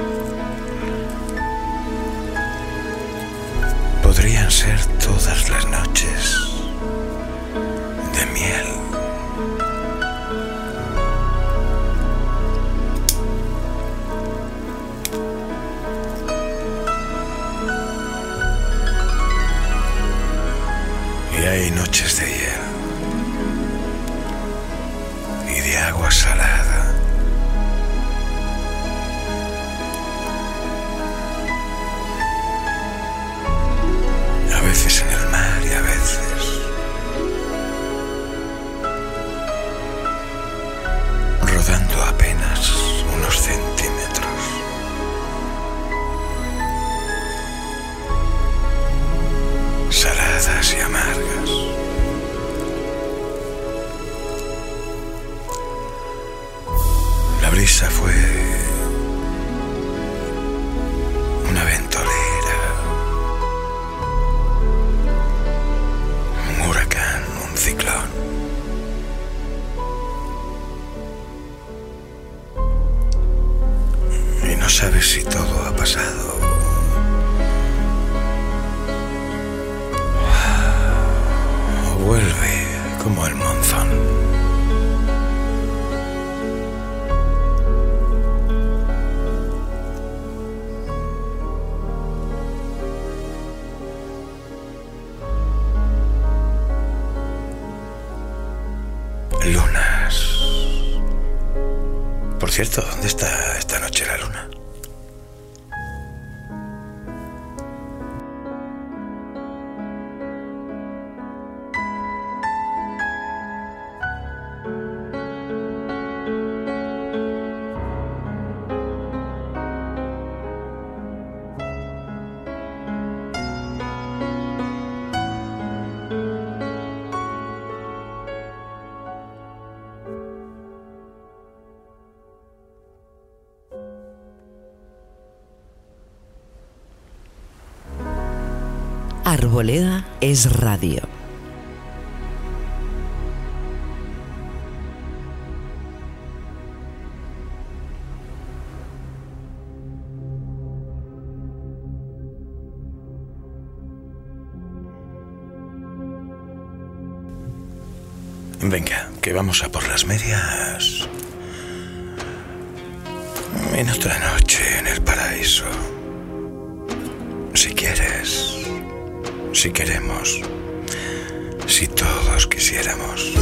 Podrían ser todas las noches de miel. Y hay noches de hiel y de agua salada. A veces en el mar y a veces rodando apenas unos centímetros. Saladas y amargas. La brisa fue una ventolera, un huracán, un ciclón. Y no sabes si todo ha pasado. Vuelve como el monzón. Lunas. Por cierto, ¿dónde está esta noche la luna? Arboleda es radio. Venga, que vamos a por las medias. En otra noche en el paraíso. Si quieres, si queremos, si todos quisiéramos.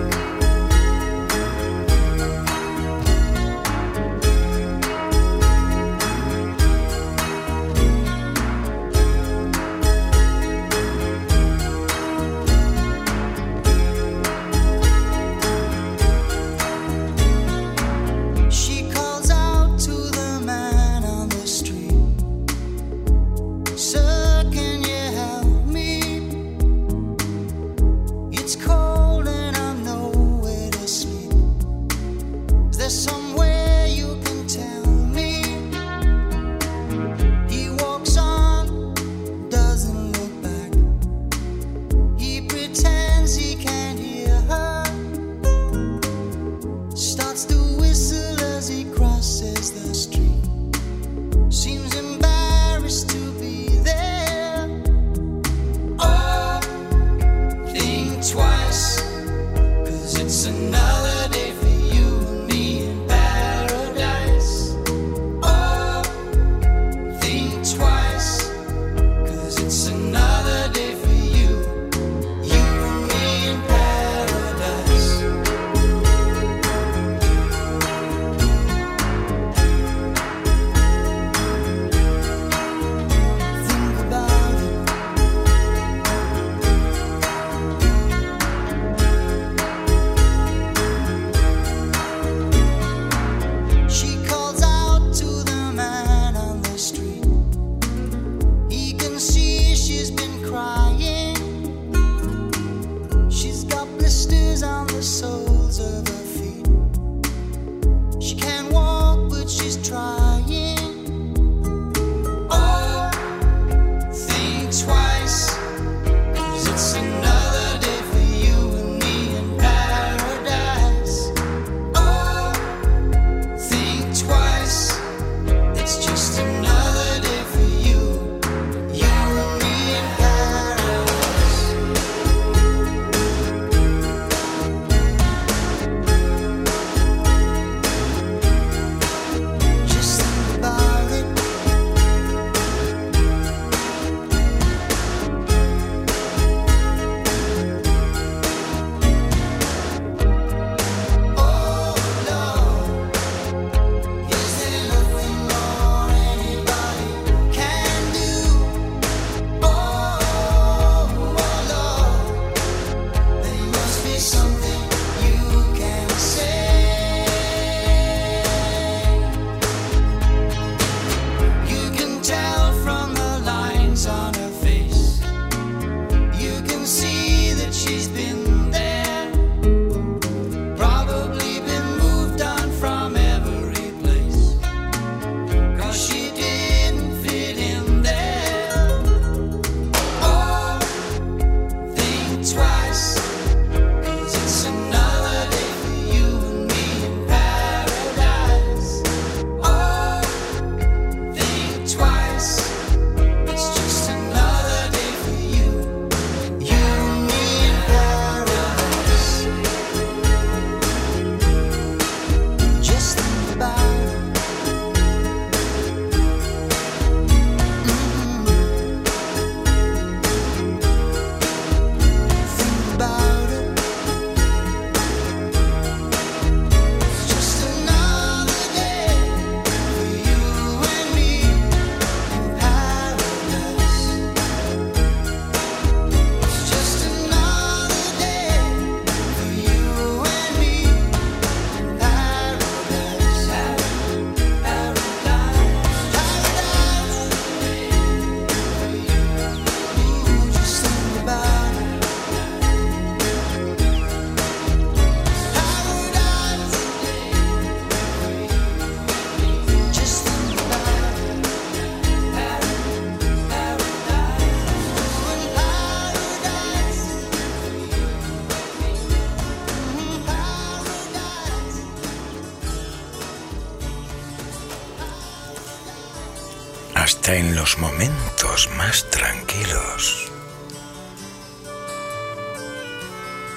hasta en los momentos más tranquilos.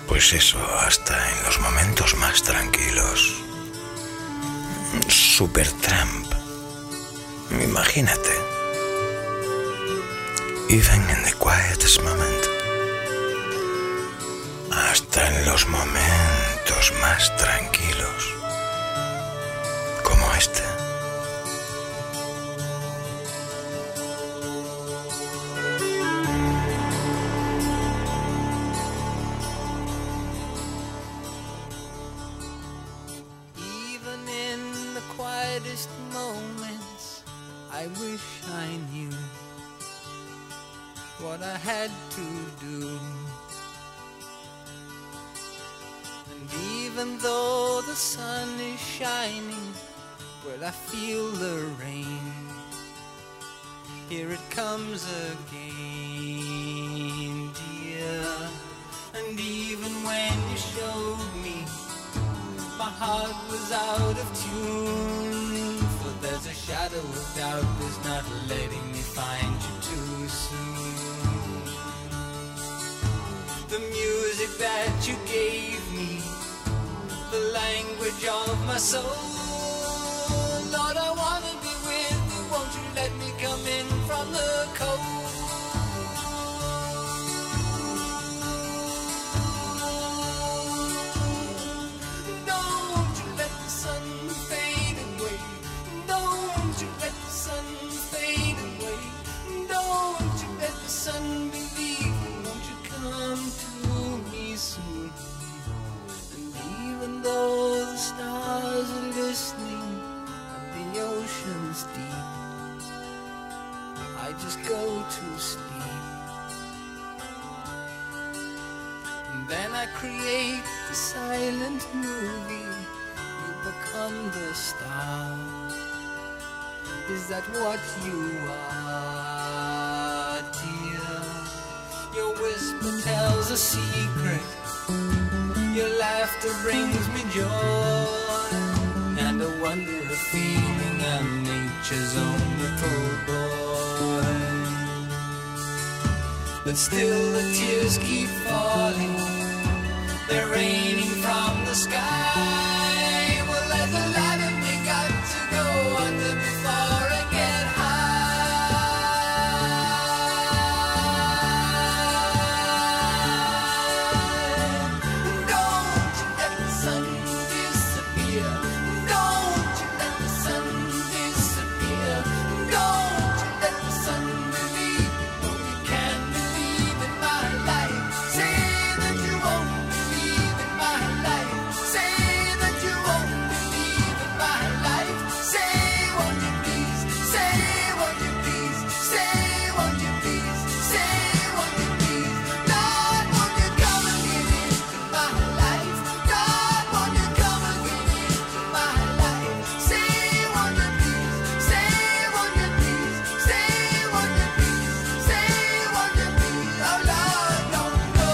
Pues eso, hasta en los momentos más tranquilos. Supertramp. Imagínate. Even in the quietest moment. Hasta en los momentos más tranquilos. Como este. Even in the quietest moments, I wish I knew what I had to do. And even though the sun is shining, well, I feel the rain. Here it comes again, dear. And even when you showed me, my heart was out of tune. For there's a shadow of doubt that's not letting me find you too soon. The music that you gave me, the language of my soul. Lord, I wanna be with you, won't you let me come in from the cold? Don't you let the sun fade away. Don't you let the sun fade away. Don't you let the sun believe. Won't you come to me soon? And even though the stars are listening and the ocean's deep, I just go to sleep. And then I create the silent movie. You become the star. Is that what you are, dear? Your whisper tells a secret. Your laughter brings me joy. And a wonder of feeling I'm nature's own little boy. But still the tears keep falling. They're raining from the sky. Well, there's a lot of me got to go under before I get high. Don't you let the sun disappear. Don't you let the sun disappear. Don't you let the sun believe. No, you can't believe in my life. Say that you won't believe in my life. Say that you won't believe in my life. Say, won't you please? Say, won't you please? Say, won't you please? Say, won't you please? Lord, won't you come again into my life? God, won't you come again into my life? Say, won't you please? Say, won't you please? Say, won't you please? Say, won't you please? Oh Lord, don't go.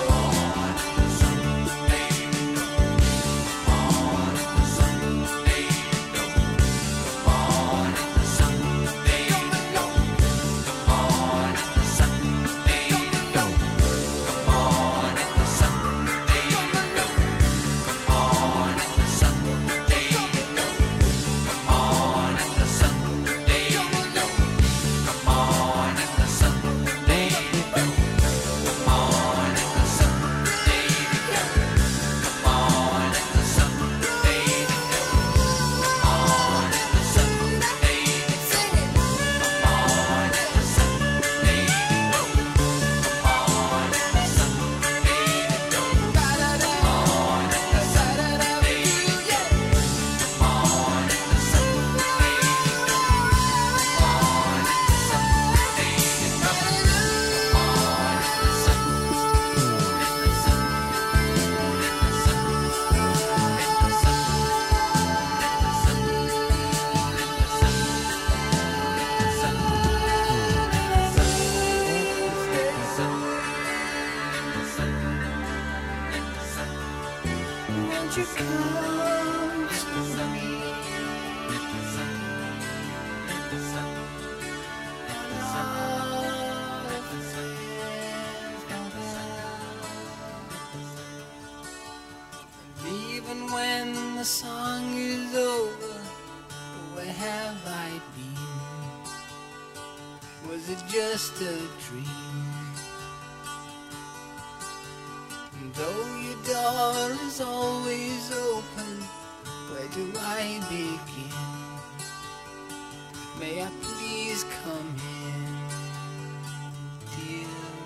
Won't you come to me? just a dream. Though your door is always open, where do I begin? May I please come in, dear?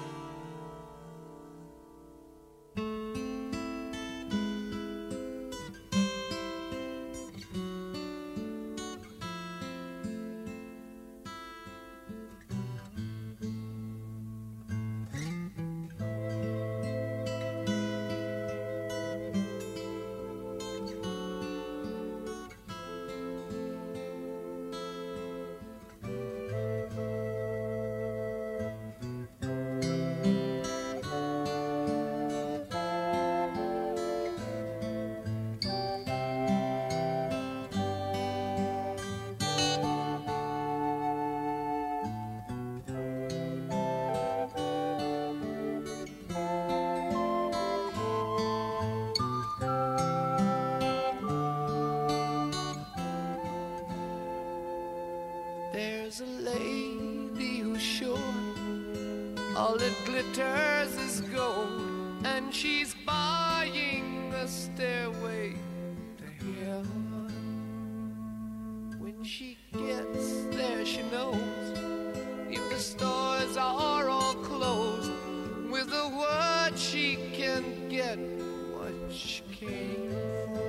There's a lady who's sure all that glitters is gold, and she's buying a stairway to heaven. When she gets there, she knows if the stores are all closed, with a word she can get what she came for.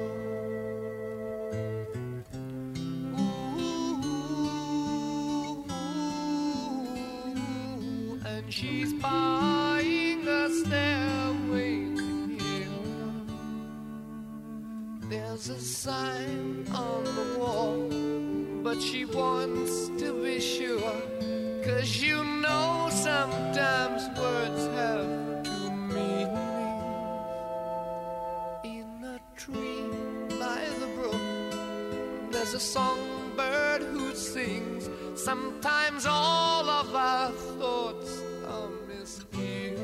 She's buying a stairway to heaven. There's a sign on the wall, but she wants to be sure, 'cause you know sometimes words have two meanings. In a tree by the brook, there's a songbird who sings. Sometimes all of our thoughts are misgiven.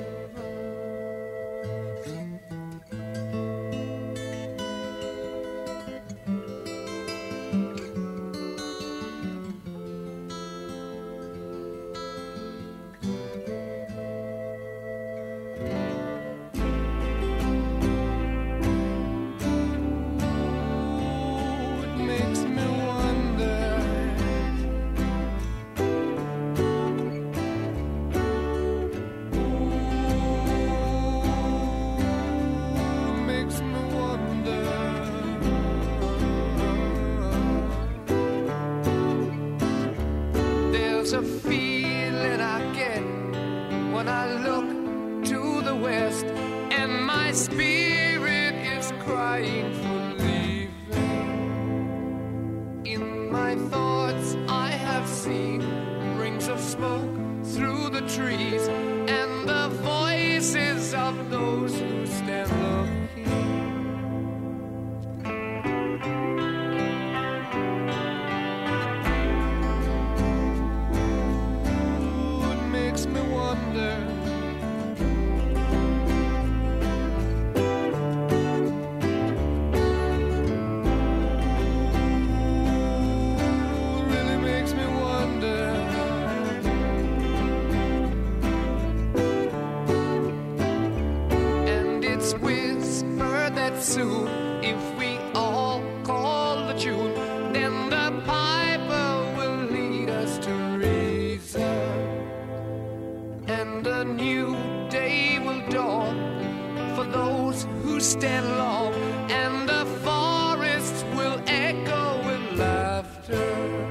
There's a feeling I get when I look to the west, and my spirit is crying for leaving. In my thoughts I have seen rings of smoke through the trees, and the voices of those who stand looking. Soon, if we all call the tune, then the piper will lead us to reason, and a new day will dawn for those who stand long, and the forests will echo with laughter.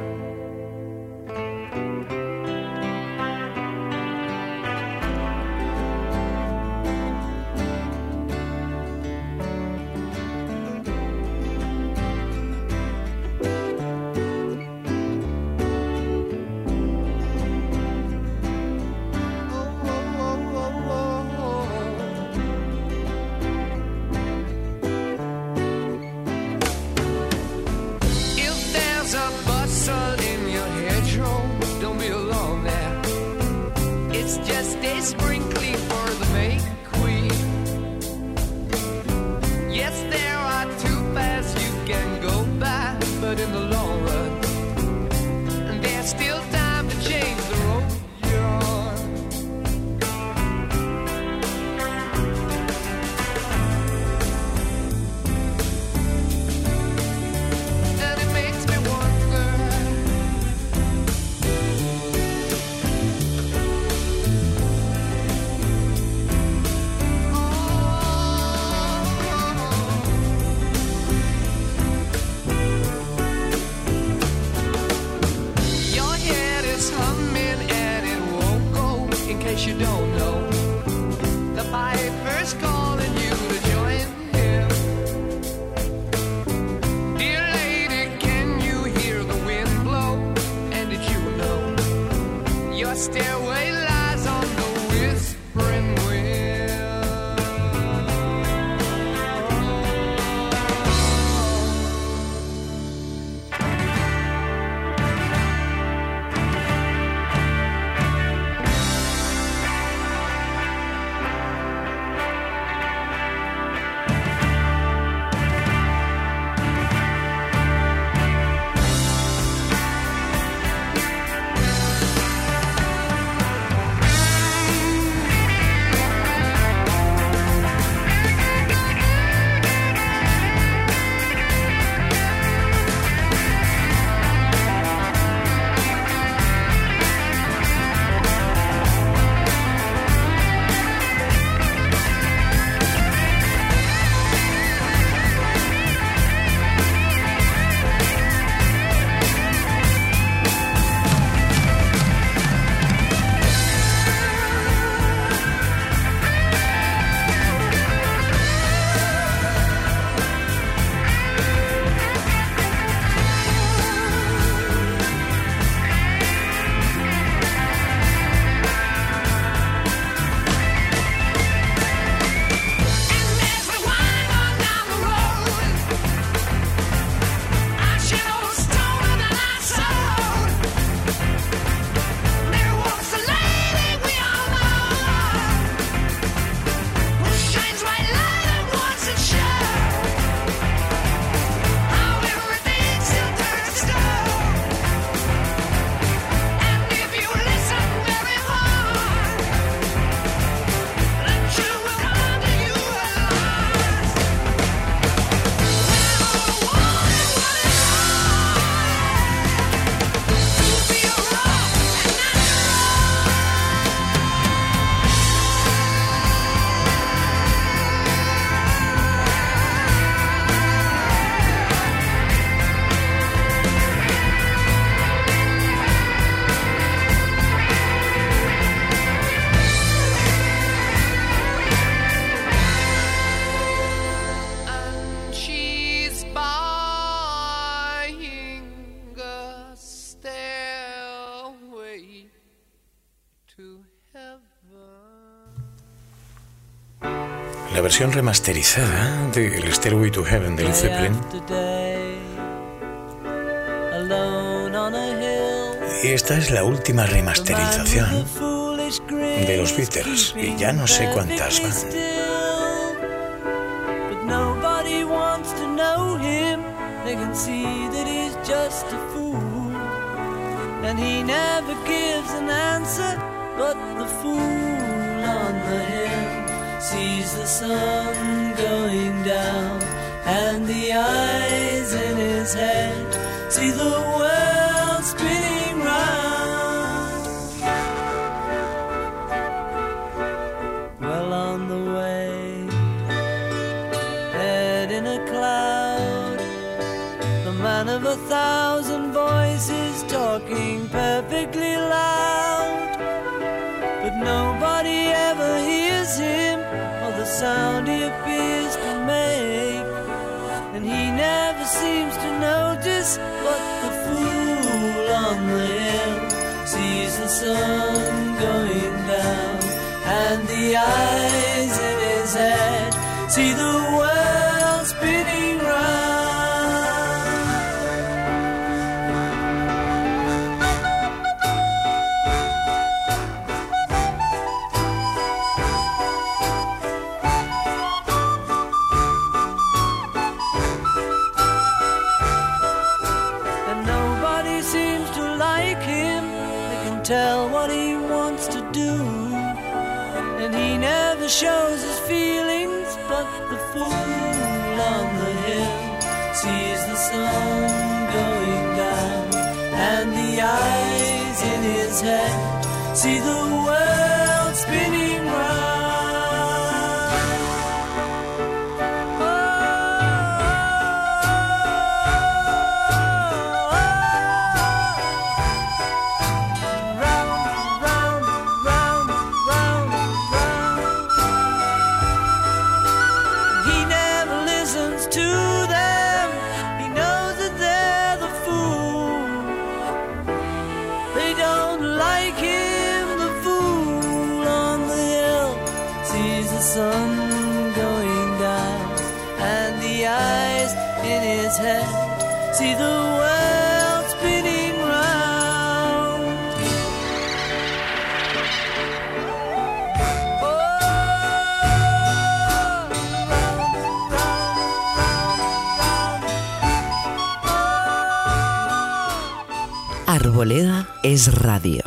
Sprinkling for the May Queen. Yes, there are two paths you can go by, but in the long run, there's still time to change the road you're on. pipers calling you to join him. Dear lady, can you hear the wind blow? And did you know your stairway lies on the whispering wind? La versión remasterizada de El Stairway to Heaven de Led Zeppelin. Y esta es la última remasterización de los Beatles, y ya no sé cuántas van. But nobody wants to know him. They can see that he's just a fool, and he never gives an answer. But the fool on the hill sees the sun going down, and the eyes in his head see the world spinning round. Well on the way, head in a cloud, the man of a thousand voices talking perfectly loud, but nobody ever hears him or the sound he appears to make, and he never seems to notice. But the fool on the hill sees the sun going down, and the eyes in his head see the world spinning round. Tell what he wants to do, and he never shows his feelings. But the fool on the hill sees the sun going down, and the eyes in his head see the world spinning round. head. See the world spinning round. Arboleda es radio.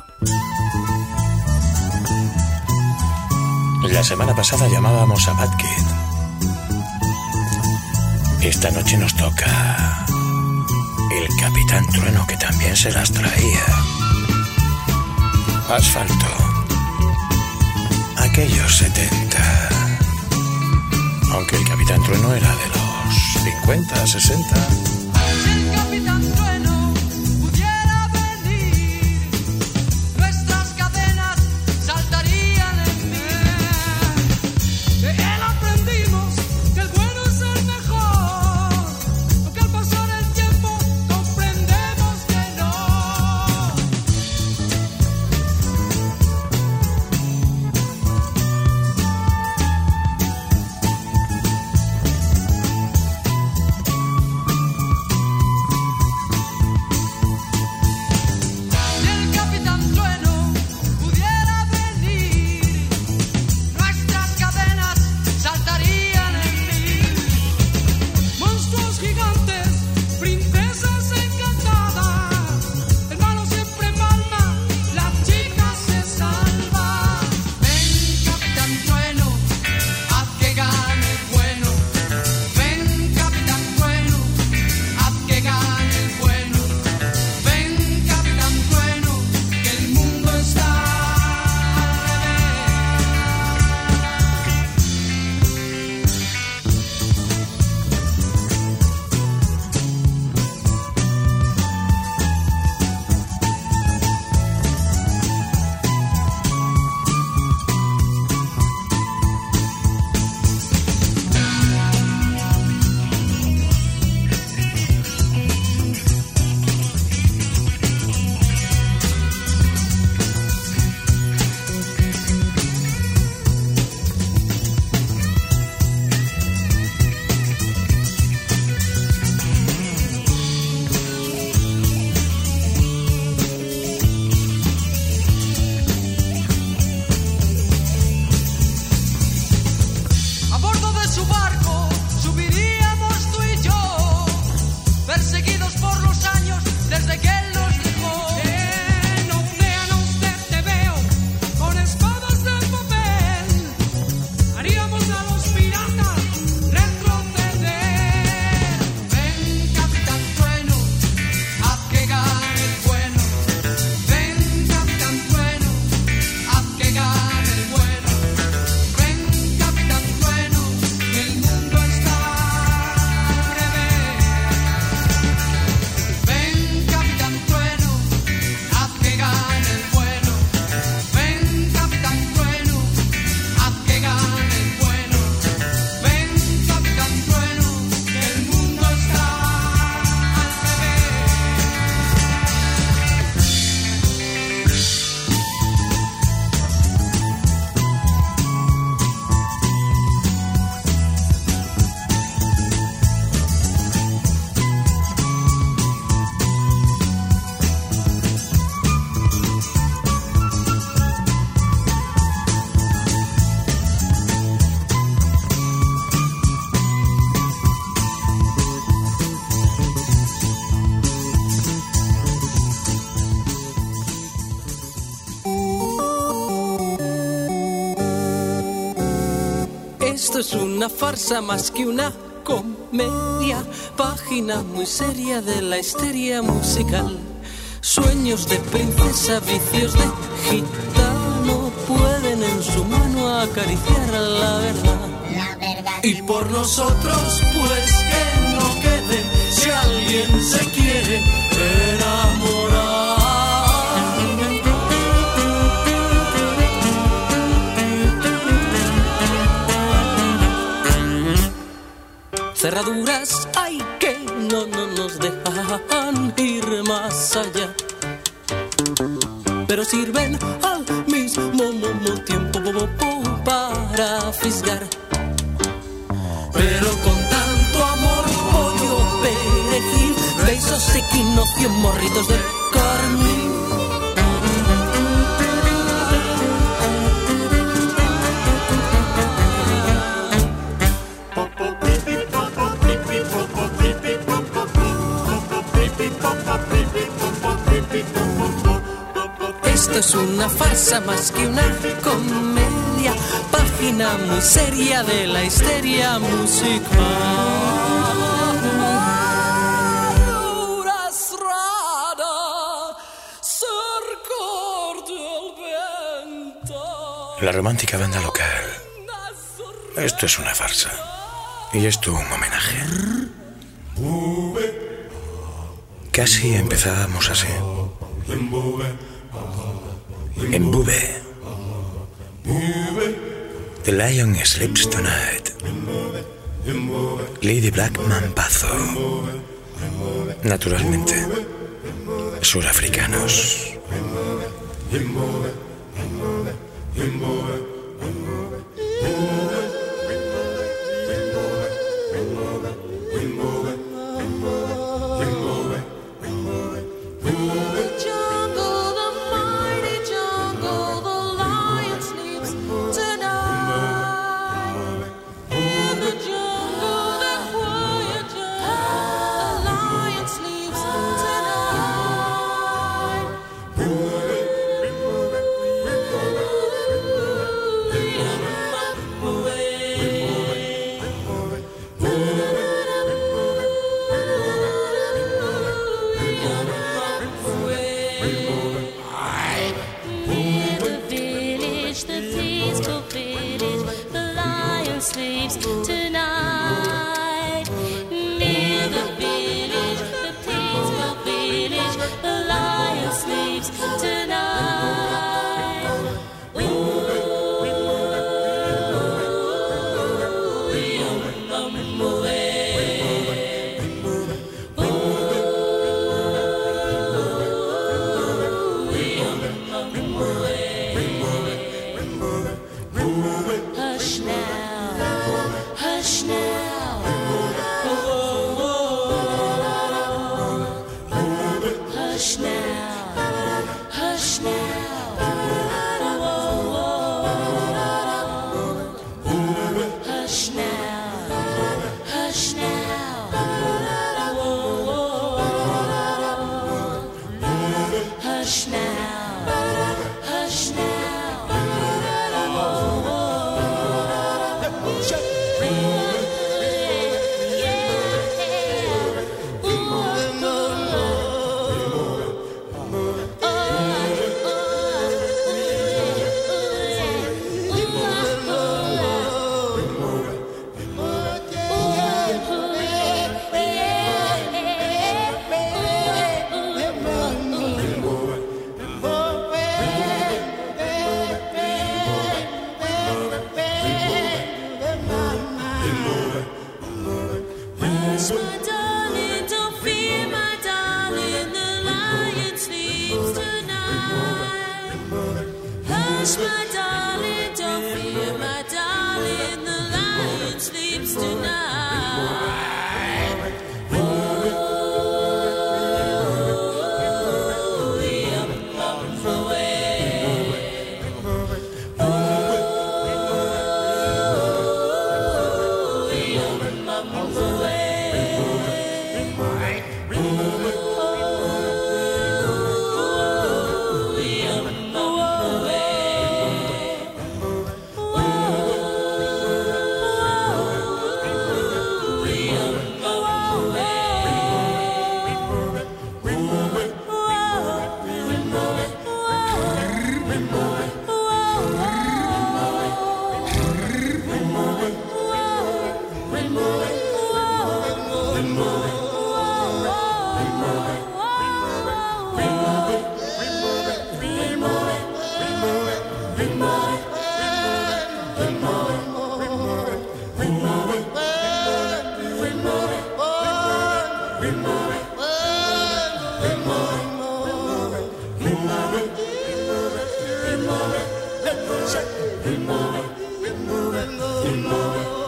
La semana pasada llamábamos a Bad Kid. Esta noche nos toca el Capitán Trueno, que también se las traía. Asfalto. Aquellos setenta. Aunque el Capitán Trueno era de los cincuenta, sesenta. El Capitán Trueno pudiera venir, nuestras cadenas saltarían en mí. De él aprendimos que el bueno es el mejor, aunque al pasar el tiempo comprendemos que no. Si el Capitán Trueno pudiera venir, nuestras cadenas saltarían en mil. Monstruos gigantes, princesas encantadas, el malo siempre palma, la chica se salva. Ven, Capitán Trueno, haz que gane el bueno. Ven, Capitán Trueno, haz que gane el bueno. Ven, Capitán Trueno, que el mundo está al A bordo de su barco subiríamos tú y yo, perseguidos por los años desde que él nos dejó. En océanos de te veo, con espadas de papel, haríamos a los piratas retroceder. Ven, Capitán Trueno, haz que gane el bueno. Ven, Capitán Trueno, haz que gane el bueno. Ven, Capitán Trueno, que el mundo está al revés. Ven, Capitán Trueno, haz que gane el bueno. Ven, Capitán Trueno, haz que gane el bueno. Ven, Capitán Trueno, que el mundo está al revés. Esto es una farsa más que una comedia, página muy seria de la histeria musical. Sueños de princesa, vicios de gitano, pueden en su mano acariciar la verdad. La verdad. Y por nosotros, pues que no quede, si alguien se quiere enamorar. Cerraduras hay que no, no nos dejan ir más allá, pero sirven al mismo mo- tiempo para fisgar. Pero con tanto amor, pollo, equinoccio, morritos del Carmen. Esto es una farsa más que una comedia, página muy seria de la histeria musical. La romántica banda local. Esto es una farsa. Y esto un homenaje. Casi empezábamos así. En Bube. The Lion Sleeps Tonight. Lady Blackman Pazo. Naturalmente, surafricanos.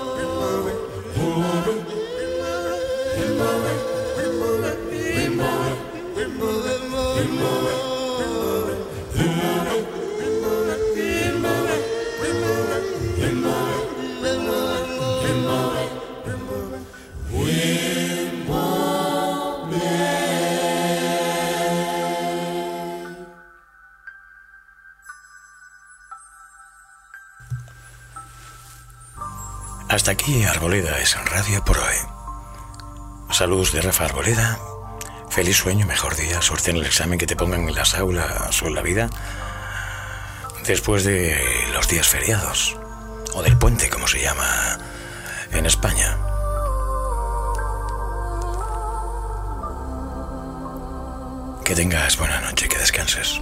Move it, move it, move it, move it, move it. Hasta aquí Arboleda es radio por hoy. Saludos de Rafa Arboleda. Feliz sueño, mejor día, suerte en el examen que te pongan en las aulas o en la vida después de los días feriados o del puente, como se llama en España. Que tengas buena noche, que descanses.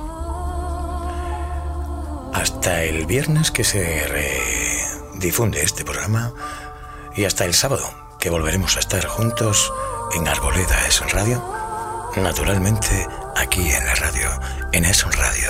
Hasta el viernes que se redifunde este programa y hasta el sábado que volveremos a estar juntos en Arboleda es radio, naturalmente aquí en la radio, en Es Radio.